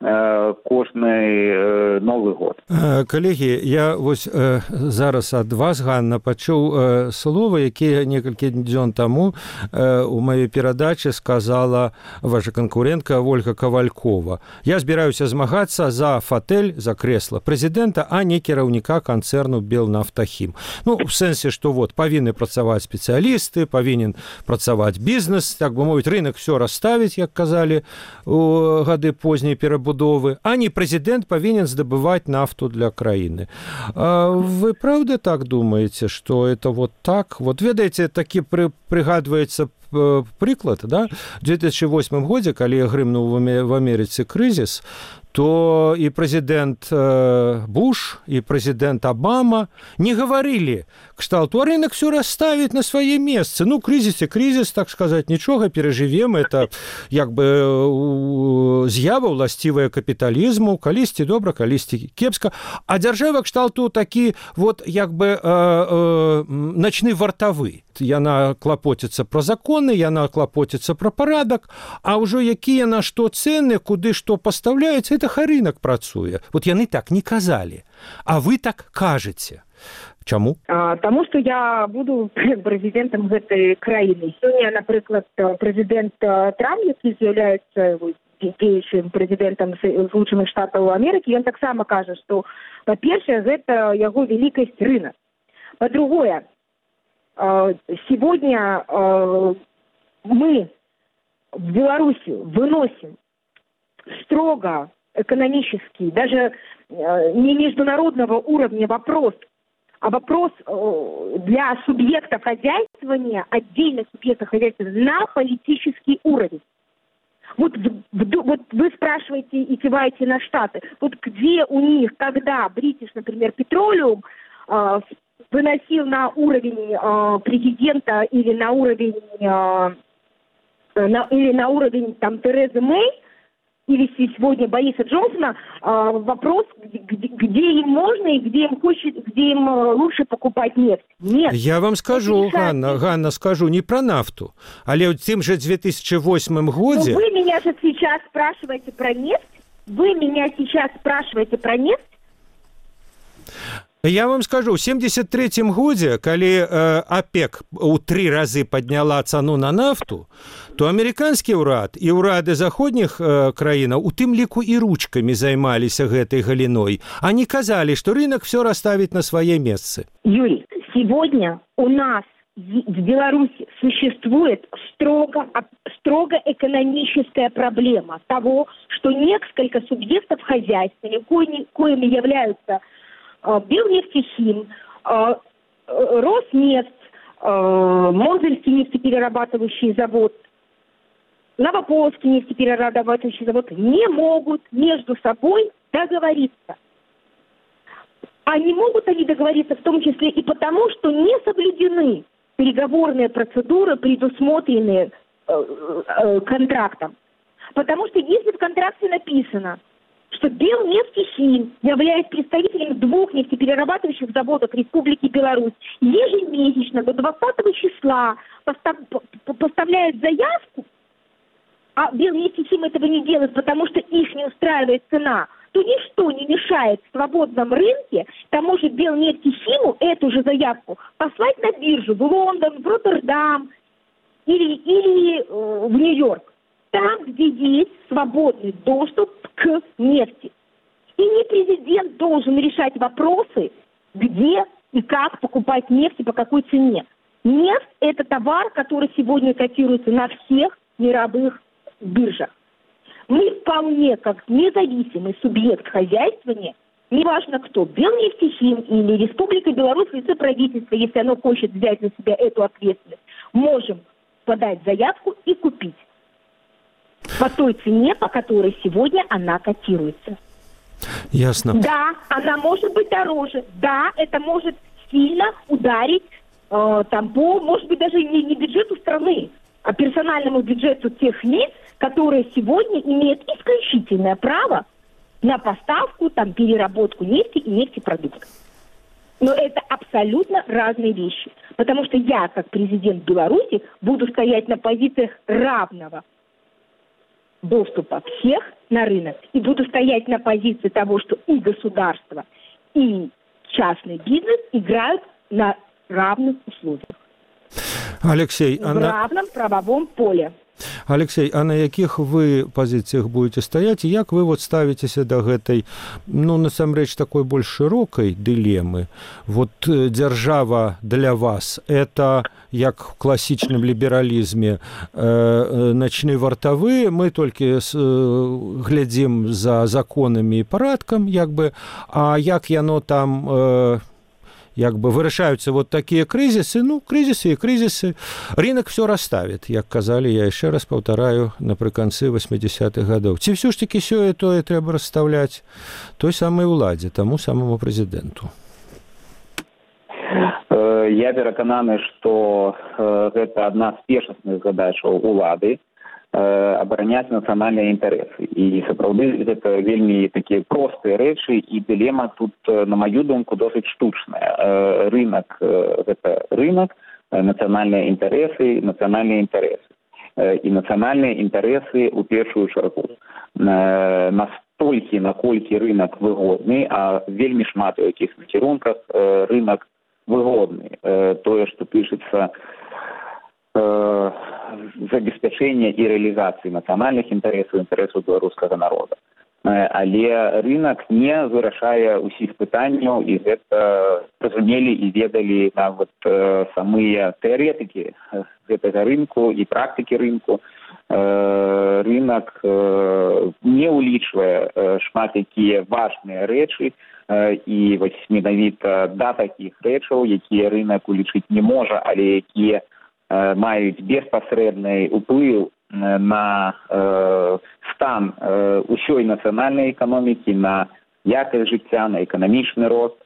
кожны Новы год. Калегі, я вось зараз ад вас, Ганна, пачуў слова, якія некалькі дзён таму у маёй перадачы сказала ваша канкурентка Ольга Кавалькова. Я збіраюся змагацца за фатэль, за крэсла прэзідэнта, а не кіраўніка канцэрну Белнафтахім. Ну, в сэнсе, што вот павінны працаваць спецыялісты, павінен працаваць бізнес, так бы мовіць, рынок все расставіць, як казалі у гады позняй перабудовы, а не прэзідэнт павінен здабываць нафту для краіны. Вы правда так думаете, что это вот так? Вот ведаеце, такі прыгадваецца прыклад, да? В 2008 годзе, калі грымнуў в Амерыцы крызіс, то и президент Буш, и президент Обама не говорили, кшталту, рынок все расставить на свои месцы. Ну, кризис и кризис, так сказать, ничего, переживем. Это, як бы, з'ява уластивая капитализму, калісьці добра, калісьці кепска. А дзяржава кшталту такі, вот, як бы, начны вартавы. Яна клапоціцца пра законы, яна клапоціцца пра парадак, а ўжо якія на што цэны, куды што пастаўляюцца, это хай рынок працуе. Вот яны так не казалі. А вы так кажаце. Чаму? Таму што я буду прэзідэнтам гэтай краіны. Сёння, напрыклад, прэзідэнт Трамп, які з'яўляецца дзеючым прэзідэнтам Злучаных Штатаў Амерыкі, ён таксама кажа, што, па-першае, гэта яго вялікасць рынок. Па-другое, сегодня мы в Беларуси выносим строго экономический, даже не международного уровня вопрос, а вопрос для субъекта хозяйствования, отдельных субъектов хозяйствования на политический уровень. Вот вы спрашиваете и киваете на Штаты. Вот где у них, когда British, например, Petroleum выносил на уровень президента или на уровень там Терезы Мэй или сегодня Бориса Джонсона, вопрос, где им можно и где им лучше покупать нефть. Нет. Я вам скажу, Ганна, скажу не про нафту, але в тем же 2008 году... Вы меня же сейчас спрашиваете про нефть? Я вам скажу, в 1973 годзе, калі ОПЕК у 3 разы падняла цану на нафту, то амерыканскі ўрад і ўрады заходніх краінаў у тым ліку і ручкамі займаліся гэтай галіной. Они казалі, что рынок все расставит на свои месцы. Юрий, сегодня у нас в Беларуси существует строго экономическая проблема того, что несколько субъектов хозяйства, коими являются Белнефтехим, Роснефть, Мозельский нефтеперерабатывающий завод, Новополоцкий нефтеперерабатывающий завод не могут между собой договориться. А не могут они договориться в том числе и потому, что не соблюдены переговорные процедуры, предусмотренные контрактом. Потому что если в контракте написано, что Белнефтехим, являясь представителем 2 нефтеперерабатывающих заводов Республики Беларусь, ежемесячно до 20 числа поставляет заявку, а Белнефтехим этого не делает, потому что их не устраивает цена, то ничто не мешает в свободном рынке тому же Белнефтехиму эту же заявку послать на биржу в Лондон, в Роттердам или в Нью-Йорк. Там, где есть свободный доступ к нефти. И не президент должен решать вопросы, где и как покупать нефть и по какой цене. Нефть – это товар, который сегодня котируется на всех мировых биржах. Мы вполне, как независимый субъект хозяйствования, неважно кто, Белнефтехим или Республика Беларусь, лице правительства, если оно хочет взять на себя эту ответственность, можем подать заявку и купить по той цене, по которой сегодня она котируется. Ясно. Да, она может быть дороже. Да, это может сильно ударить может быть, даже не бюджету страны, а персональному бюджету тех лиц, которые сегодня имеют исключительное право на поставку, переработку нефти и нефтепродуктов. Но это абсолютно разные вещи. Потому что я, как президент Беларуси, буду стоять на позициях равного доступа всех на рынок. И буду стоять на позиции того, что и государство, и частный бизнес играют на равных условиях. Алексей, в равном правовом поле. Алексей, а на якіх вы пазіцыях будете стаяць і як вы ставіцеся да гэтай, насамрэч такой больш шырокай дылемы? Дзяржава для вас это, як в класічным лібералізме, начны вартавы, мы толькі глядзім за законамі і парадкам, а як яно там вырашаюцца такія крызісы, крызісы, рынок все расставит, як казалі, я яшчэ раз паўтараю, напрыканцы 80-х гадоў. Ці ўсё ж такі сёе-тое трэба расстаўляць той самай уладзе, таму самому прэзідэнту? Я перакананы, што гэта адна з першасных задачаў улады абараняць нацыянальныя інтарэсы. І сапраўды гэта вельмі такія простыя рэчы, і дылема тут, на маю думку, досыць штучная. Рынок – гэта рынок, нацыянальныя інтарэсы, нацыянальныя інтарэсы. І нацыянальныя інтарэсы ў першую чаргу. Настолькі, наколькі рынок выгодны, а вельмі шмат у якіх накірунках рынок выгодны. Тое, што пішацца забеспячэння і рэалізацыі нацыянальных інтарэсаў беларускага народа. Але рынок не вырашае ўсіх пытанняў, і гэта разумелі і ведалі нават самыя тэарэтыкі гэтага рынку і практыкі рынку. Рынок не ўлічвае шмат якія важныя рэчы, і менавіта да такіх рэчаў, якія рынок улічыць не можа, але якія маюць беспасрэдны ўплыў на стан усёй нацыянальнай эканомікі, на якасць жыцця, на эканамічны рост.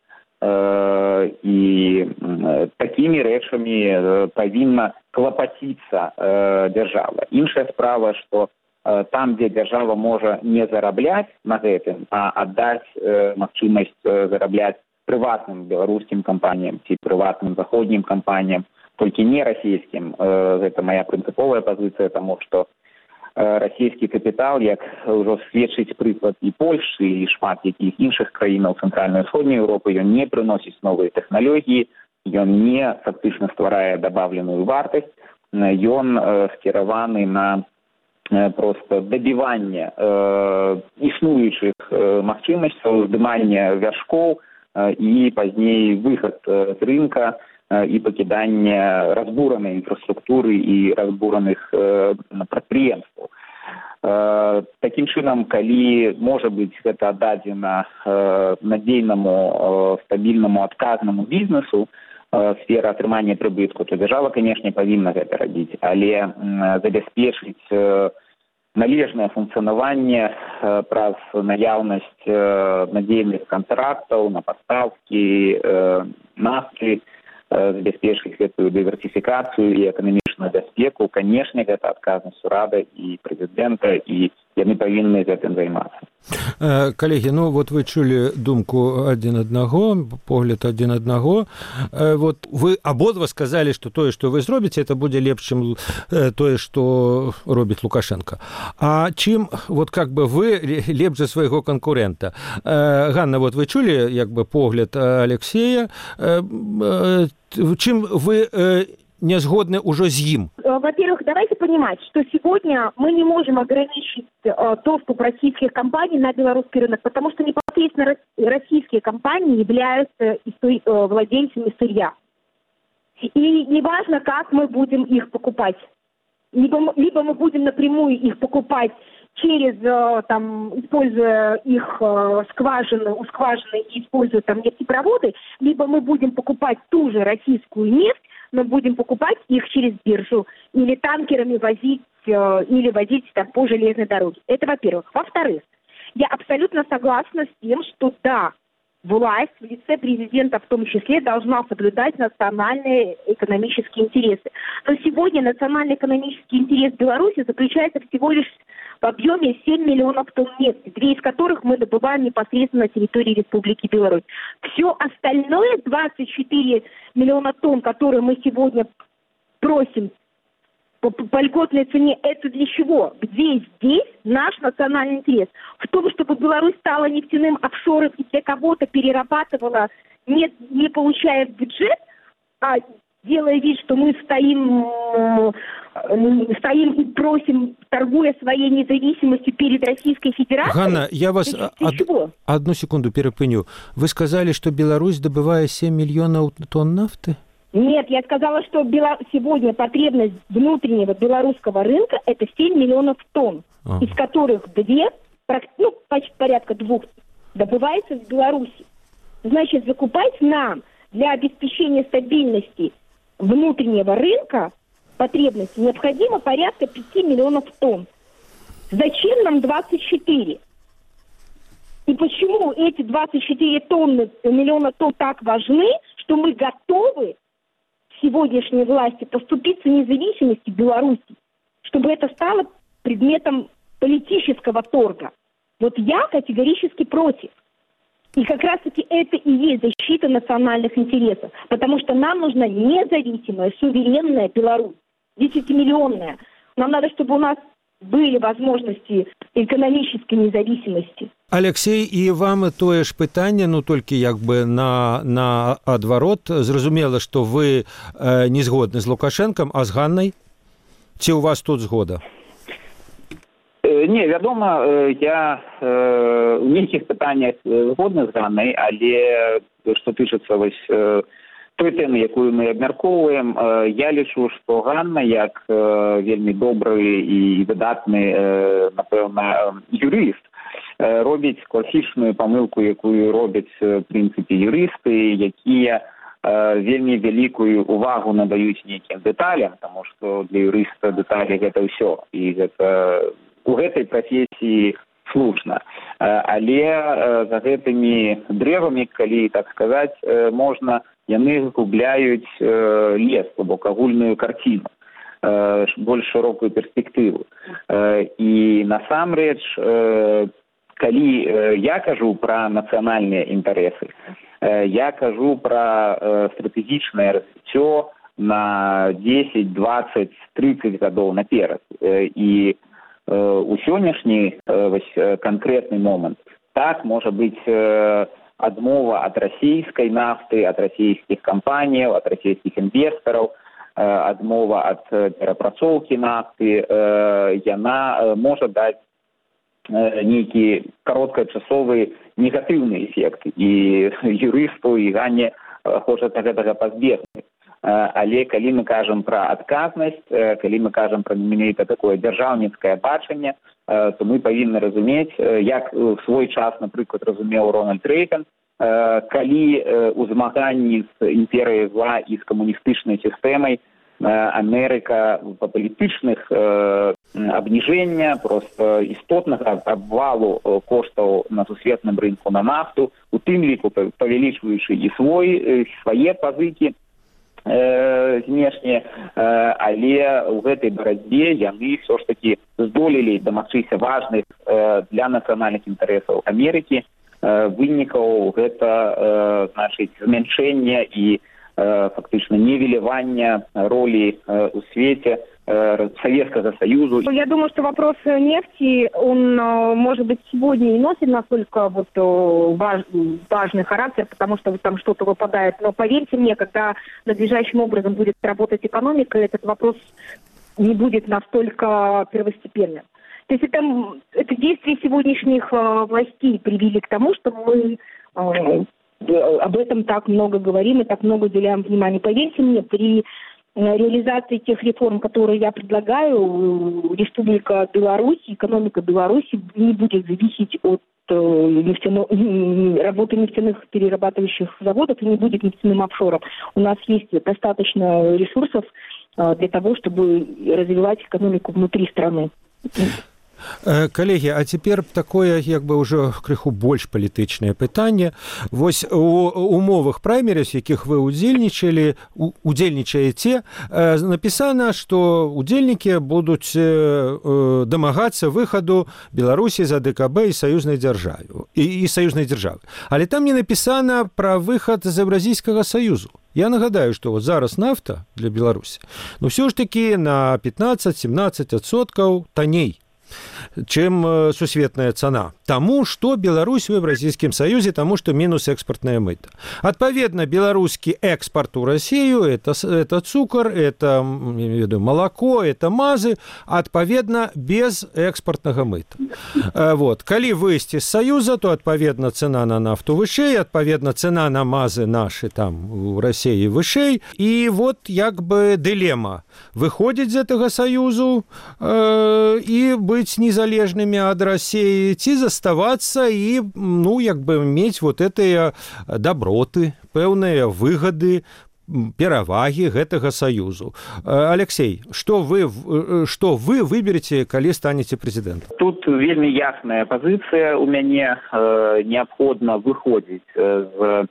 І такімі рэчамі павінна клапаціцца дзяржава. Іншая справа, што там, дзе дзяржава можа не зарабляць на гэтым, а аддаць магчымасць зарабляць прыватным беларускім кампаніям ці прыватным заходнім кампаніям, толькі не расійскім. Гэта моя прынцыповая пазіцыя, таму што расійскі капітал, як ўжо сведчыць прыклад і Польшчы, і шмат якіх іншых краінаў цэнтральнай і ўсходняй Еўропы, ён не прыносіць новыя тэхналогіі, ён не фактычна стварае дабаўленую вартасць, ён скіраваны на проста дабіванне існуючых магчымасцяў, здыманне вяршкоў і пазней выхад з рынка і пакіданне разбуранай інфраструктуры і разбураных прадпрыемстваў. Такім чынам, калі можа быць гэта аддадзена надзейнаму, стабільнаму, адказнаму бізнесу, сфера атрымання прыбытку, то дзяржава, канешне, павінна гэта рабіць, але забяспечыць належнае функцыянаванне праз наяўнасць надзейных кантрактаў на пастаўкі нафты, забяспечыць гэтую дыверсіфікацыю і эканамічны энергетычную бяспеку, канешне, гэта адказнасць урада і прэзідэнта, і яны павінны гэтым займацца. Калегі, ну вот вы чулі думку адзін аднаго, погляд адзін аднаго. Вот вы абодва сказалі, што тое, што вы зробіце, это будзе лепш, чым тое, што робіць Лукашенко. А чым, вот как бы вы лепш за свайго канкурэнта? Ганна, вот вы чулі як бы погляд Алексея, чым вы не сгодны уже с ним? Во-первых, давайте понимать, что сегодня мы не можем ограничить доступ российских компаний на белорусский рынок, потому что непосредственно российские компании являются владельцами сырья. И неважно, как мы будем их покупать. Либо мы будем напрямую их покупать через, используя их скважины и используя нефтепроводы, либо мы будем покупать ту же российскую нефть, но будем покупать их через биржу или танкерами возить по железной дороге. Это во-первых. Во-вторых, я абсолютно согласна с тем, что да, власть в лице президента в том числе должна соблюдать национальные экономические интересы. Но сегодня национальный экономический интерес Беларуси заключается всего лишь в объеме 7 миллионов тонн нефти, 2 из которых мы добываем непосредственно на территории Республики Беларусь. Все остальное, 24 миллиона тонн, которые мы сегодня просим по льготной цене, это для чего? Где здесь наш национальный интерес? В том, чтобы Беларусь стала нефтяным офшором и для кого-то перерабатывала, не получая в бюджет, а делая вид, что мы стоим и просим, торгуя своей независимостью перед Российской Федерацией. Ганна, я вас одну секунду перепыню. Вы сказали, что Беларусь добывает 7 миллионов тонн нафты? Нет, я сказала, что сегодня потребность внутреннего белорусского рынка – это 7 миллионов тонн, из которых почти порядка 2 добывается в Беларуси. Значит, закупать нам для обеспечения стабильности внутреннего рынка потребности необходимо порядка 5 миллионов тонн. Зачем нам 24? И почему эти 24 миллиона тонн так важны, что мы готовы сегодняшней власти поступиться независимости Беларуси, чтобы это стало предметом политического торга? Вот я категорически против. И как раз-таки это и есть защита национальных интересов, потому что нам нужна независимая, суверенная Беларусь, 10-миллионная. Нам надо, чтобы у нас были возможности экономической независимости. Алексей, і вам тое ж пытанне, ну толькі як бы на адварот. Зразумела, што вы не згодны з Лукашенком, а з Ганнай? Ці у вас тут згода? Не, вядома, я ў нейкіх пытаннях згодны з Ганнай, але што тычыцца той тэмы, якую мы абмяркоўваем, я лічу, што Ганна, як вельмі добры і выдатны, напэўна, юрыст, робіць класічную памылку, якую робяць, в прынцыпе, юрысты, якія вельмі вялікую увагу надаюць нейкім дэталям, таму што для юрыста дэталі гэта ўсё, і гэта у гэтай прафесіі слушна. Але за гэтымі дрэвамі, калі так сказаць, можна, яны губляюць лес, то бок агульную карціну, больш шырокую перспектыву. І насамрэч, калі я кажу пра нацыянальныя інтарэсы, я кажу пра стратэгічнае развіццё на 10, 20, 30 гадоў наперад. І у сённяшні канкрэтны момант так можа быць адмова ад расійскай нафты, ад расійскіх кампаніяў, ад расійскіх інвестараў, адмова ад перапрацоўкі нафты, яна можа даць нейкі кароткачасовы негатыўны эфект. І юрысту, і Ганне хочацца гэтага пазбегнуць. Але калі мы кажам пра адказнасць, калі мы кажам пра менавіта такое дзяржаўніцкае бачанне, то мы павінны разумець, як в свой час, напрыклад, разумеў Рональд Рэйган, калі ў змаганні з імперыяй зла і з камуністычнай сістэмай Амерыка па палітычных абніжэння, проста істотнага абвалу коштаў на сусветным рынку на нафту, у тым ліку павялічваючы і свае пазыкі, знешне, але ў гэтай барацьбе яны ўсё ж такі здолелі дамагчыся важных для нацыянальных інтарэсаў Амерыкі вынікаў. Гэта значыць змяншэнне і фактычна нівелявання роли у свете Советского Союза. Я думаю, что вопрос нефти, он, может быть, сегодня не носит настолько важный характер, потому что там что-то выпадает. Но поверьте мне, когда надлежащим образом будет работать экономика, этот вопрос не будет настолько первостепенным. То есть это действия сегодняшних властей привели к тому, что мы об этом так много говорим и так много уделяем внимания. Поверьте мне, при реализации тех реформ, которые я предлагаю, Республика Беларусь, экономика Беларуси не будет зависеть от работы нефтяных перерабатывающих заводов и не будет нефтяным офшором. У нас есть достаточно ресурсов для того, чтобы развивать экономику внутри страны. Калегі, а цяпер такое як бы ўжо крыху больш палітычнае пытанне. Вось у умовах праймерис, якіх вы удзельнічаеце, напісана, што удзельнікі будуць дамагацца выхаду Беларусі з АДКБ і саюзнай дзяржавы. Але там не напісана пра выхад з Еўразійскага саюзу. Я нагадаю, што вот зараз нафта для Беларусі, ўсё ж такі на 15-17% танней, чем сусветная цена. Тому, что Беларусь в Евразийском союзе, тому, что минус экспортная мыта. Отповедно, белорусский экспорт в Россию, это цукор, это молоко, это мазы, отповедно, без экспортного мыта. Вот. Коли выйти из союза, то, отповедно, цена на нафту вышей, отповедно, цена на мазы наши там в России вышей. И вот, как бы, дилемма. Выходить из этого союзу и быть незалежными от России, ці заставаться и, як бы, иметь вот этыя доброты, пэўныя выгоды, пераваги гэтага союзу. Алексей, что вы выберете, калі станете президентом? Тут вельмі ясная позиция у мяне. Необходимо выходить з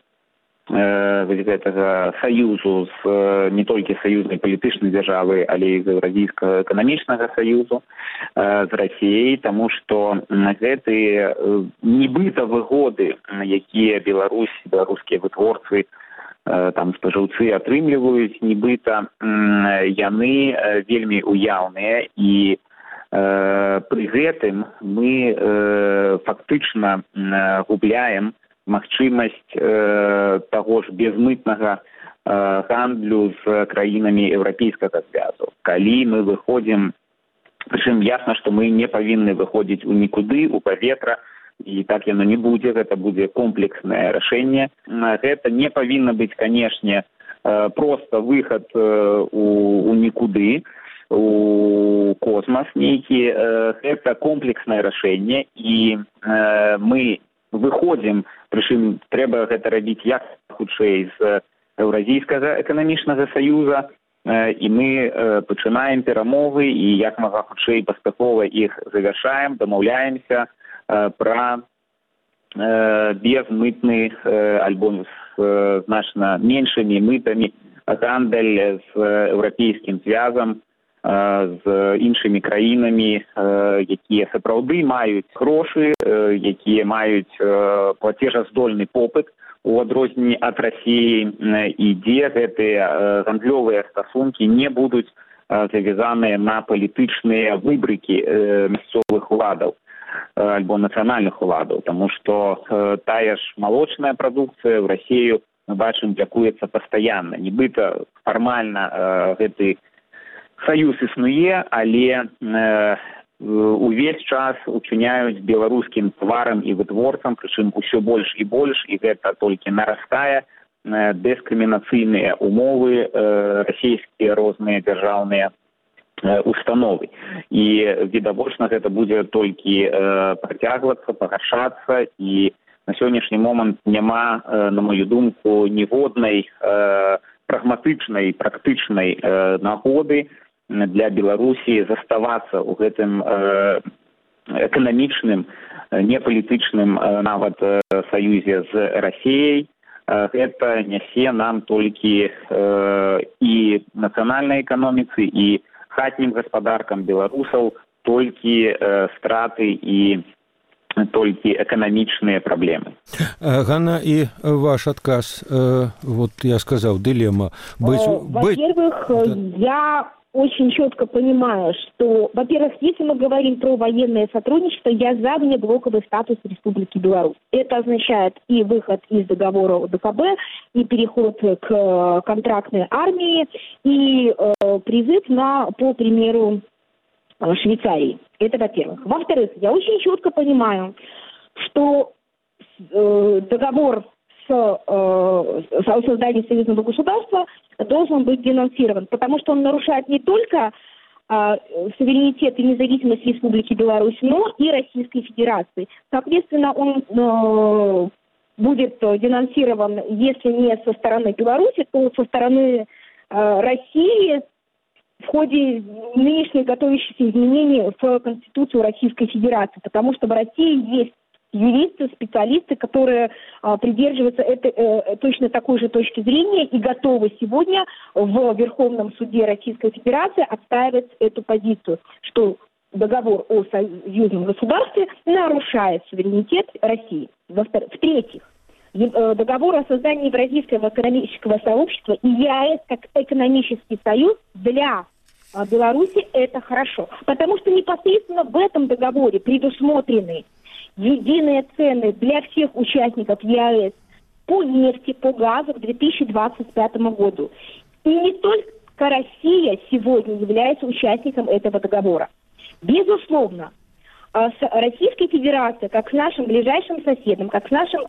гэтага саюзу, не толькі саюзнай палітычнай дзяржавы, але і з Еўразійскага эканамічнага саюзу з Расіяй, таму што гэтыя нібыта выгоды, якія беларускія вытворцы, там спажыўцы атрымліваюць, нібыта яны вельмі уяўныя, і пры гэтым мы фактычна губляем магчымасць таго ж безмытнага гандлю з краінамі Еўрапейскага звязу. Калі мы выходзім, прычым ясна, што мы не павінны выходзіць у нікуды, у паветра, і так яно не будзе, гэта будзе комплекснае рашэнне. Гэта не павінна быць, канешне, проста выхад у нікуды, у космас нейкі. Гэта комплекснае рашэнне, і мы выходзім, прычым трэба гэта рабіць як хутчэй з Еўразійскага эканамічнага саюза, і мы пачынаем перамовы і як мага хутчэй паспяхова іх завяршаем, дамаўляемся пра безмытны альбо з значна меншымі мытамі гандаль з еўрапейскім звязам, з іншымі краінамі, якія сапраўды маюць грошы, якія маюць плацежаздольны попыт у адрозненні ад Расіі, і дзе гэтыя гандлёвыя стасункі не будуць завязаныя на палітычныя выбрыкі мясцовых уладаў альбо нацыянальных уладаў, таму што тая ж малочная прадукцыя в Расію, мы бачым, блякуецца пастаянна. Нібыта фармальна гэты саюз існуе, але увесь час учыняюць беларускім тварам і вытворцам, прычым усё больш і больш, і гэта толькі нарастае, дыскрымінацыйныя умовы, расійскія розныя дзяржаўныя установы. І відавочна гэта будзе толькі працягвацца, пагаршацца, і на сённяшні момант няма, на мою думку, ніводнай прагматычнай, практычнай нагоды для Беларусі заставацца ў гэтым эканамічным, непалітычным нават саюзе з Расіяй, гэта нясе нам толькі і нацыянальнай эканоміцы, і хатнім гаспадаркам беларусаў толькі страты і толькі эканамічныя праблемы. Ганна, и ваш отказ, вот я сказал, дилемма. Во-первых, я очень четко понимаю, что, во-первых, если мы говорим про военное сотрудничество, я за внеблоковый статус Республики Беларусь. Это означает и выход из договора ОДКБ, и переход к контрактной армии, и призыв по примеру Швейцарии. Это во-первых. Во-вторых, я очень четко понимаю, что договор о создании союзного государства должен быть денонсирован, потому что он нарушает не только суверенитет и независимость Республики Беларусь, но и Российской Федерации. Соответственно, он будет денонсирован, если не со стороны Беларуси, то со стороны России в ходе нынешних готовящихся изменений в Конституцию Российской Федерации, потому что в России есть юристы, специалисты, которые придерживаются точно такой же точки зрения и готовы сегодня в Верховном суде Российской Федерации отстаивать эту позицию, что договор о союзном государстве нарушает суверенитет России. В-третьих, договор о создании Евразийского экономического сообщества и ЕАЭС как экономический союз для Беларуси это хорошо. Потому что непосредственно в этом договоре предусмотрены единые цены для всех участников ЕАЭС по нефти, по газу к 2025 году. И не только Россия сегодня является участником этого договора. Безусловно, с Российской Федерацией, как с нашим ближайшим соседом, как с нашим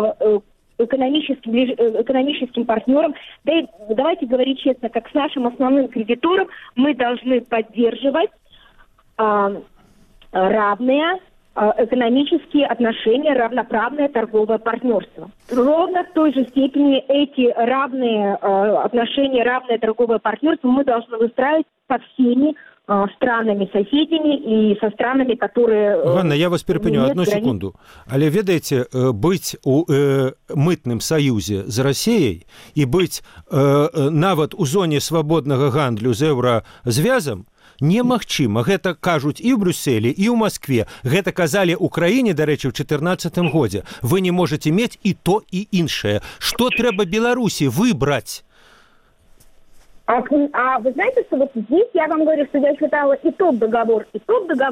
экономическим партнером, да и давайте говорить честно, как с нашим основным кредитором, мы должны поддерживать равные экономические отношения, равноправное торговое партнерство. Ровно в той же степени эти равные отношения, равное торговое партнерство мы должны выстраивать со всеми странами-соседями и со странами, которые... Ганна, я вас перепыню, одну секунду. Але ведаеце, быць у мытным саюзе з Расіяй і быць нават у зоне свабоднага гандлю з еўразвязам немагчыма. Гэта кажуць і ў Брюсселі, і ў Маскве. Гэта казалі Украіне, дарэчы, ў 2014 годзе. Вы не можете мець і то, і іншае. Што трэба Беларусі выбраць? А вы знаете, что вот здесь я вам говорю, что я читала и тот договор, и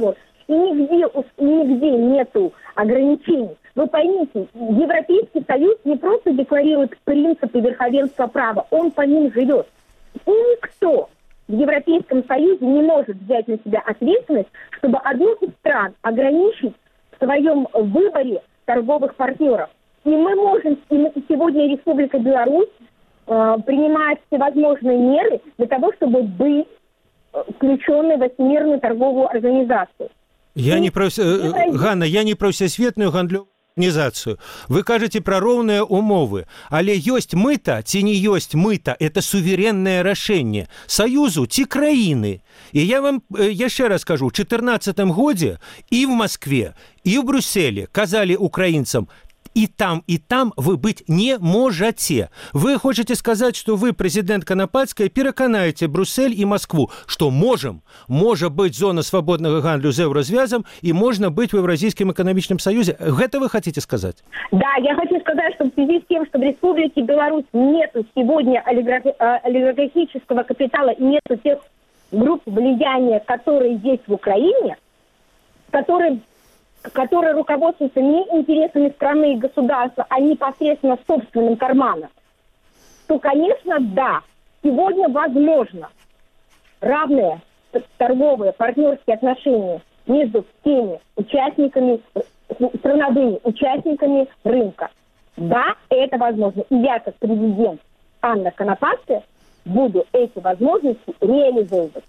нигде нету ограничений. Вы поймите, Европейский Союз не просто декларирует принципы верховенства права, он по ним живет. И никто в Европейском Союзе не может взять на себя ответственность, чтобы одну из стран ограничить в своем выборе торговых партнеров. И мы можем, и сегодня Республика Беларусь принимать всевозможные меры для того, чтобы быть включенной в Всемирную торговую организацию. Ганна, я не про всесветную гандлёвую организацию. Вы кажете про роўныя умовы, але ёсць мыта ці не ёсць мыта, это суверенное рашэнне Союзу ці краіны. И я вам яшчэ раз скажу, в 2014 годзе и в Москве, и в Брюсселе казали украинцам: и там вы быть не можете. Вы хотите сказать, что вы, президент Канапацкая, переконаете Брюссель и Москву, что может быть зона свободного гандлю з еўразвязам и можно быть в Евразийском экономическом союзе. Это вы хотите сказать? Да, я хочу сказать, что в связи с тем, что в Республике Беларусь нету сегодня олигархического капитала и нету тех групп влияния, которые есть в Украине, которые руководствуются не интересами страны и государства, а непосредственно собственным карманом, то, конечно, да, сегодня возможно равные торговые, партнерские отношения между теми участниками, страновыми участниками рынка. Да, это возможно. И я, как президент Анна Конопатская, буду эти возможности реализовывать.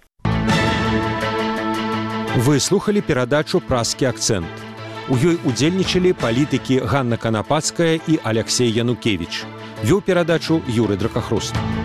Вы слухали перадачу «Празкі акцэнт». У ёй удзельнічалі палітыкі Ганна Канапацкая і Алексей Янукевич. Вёў перадачу Юрый Дракахрост.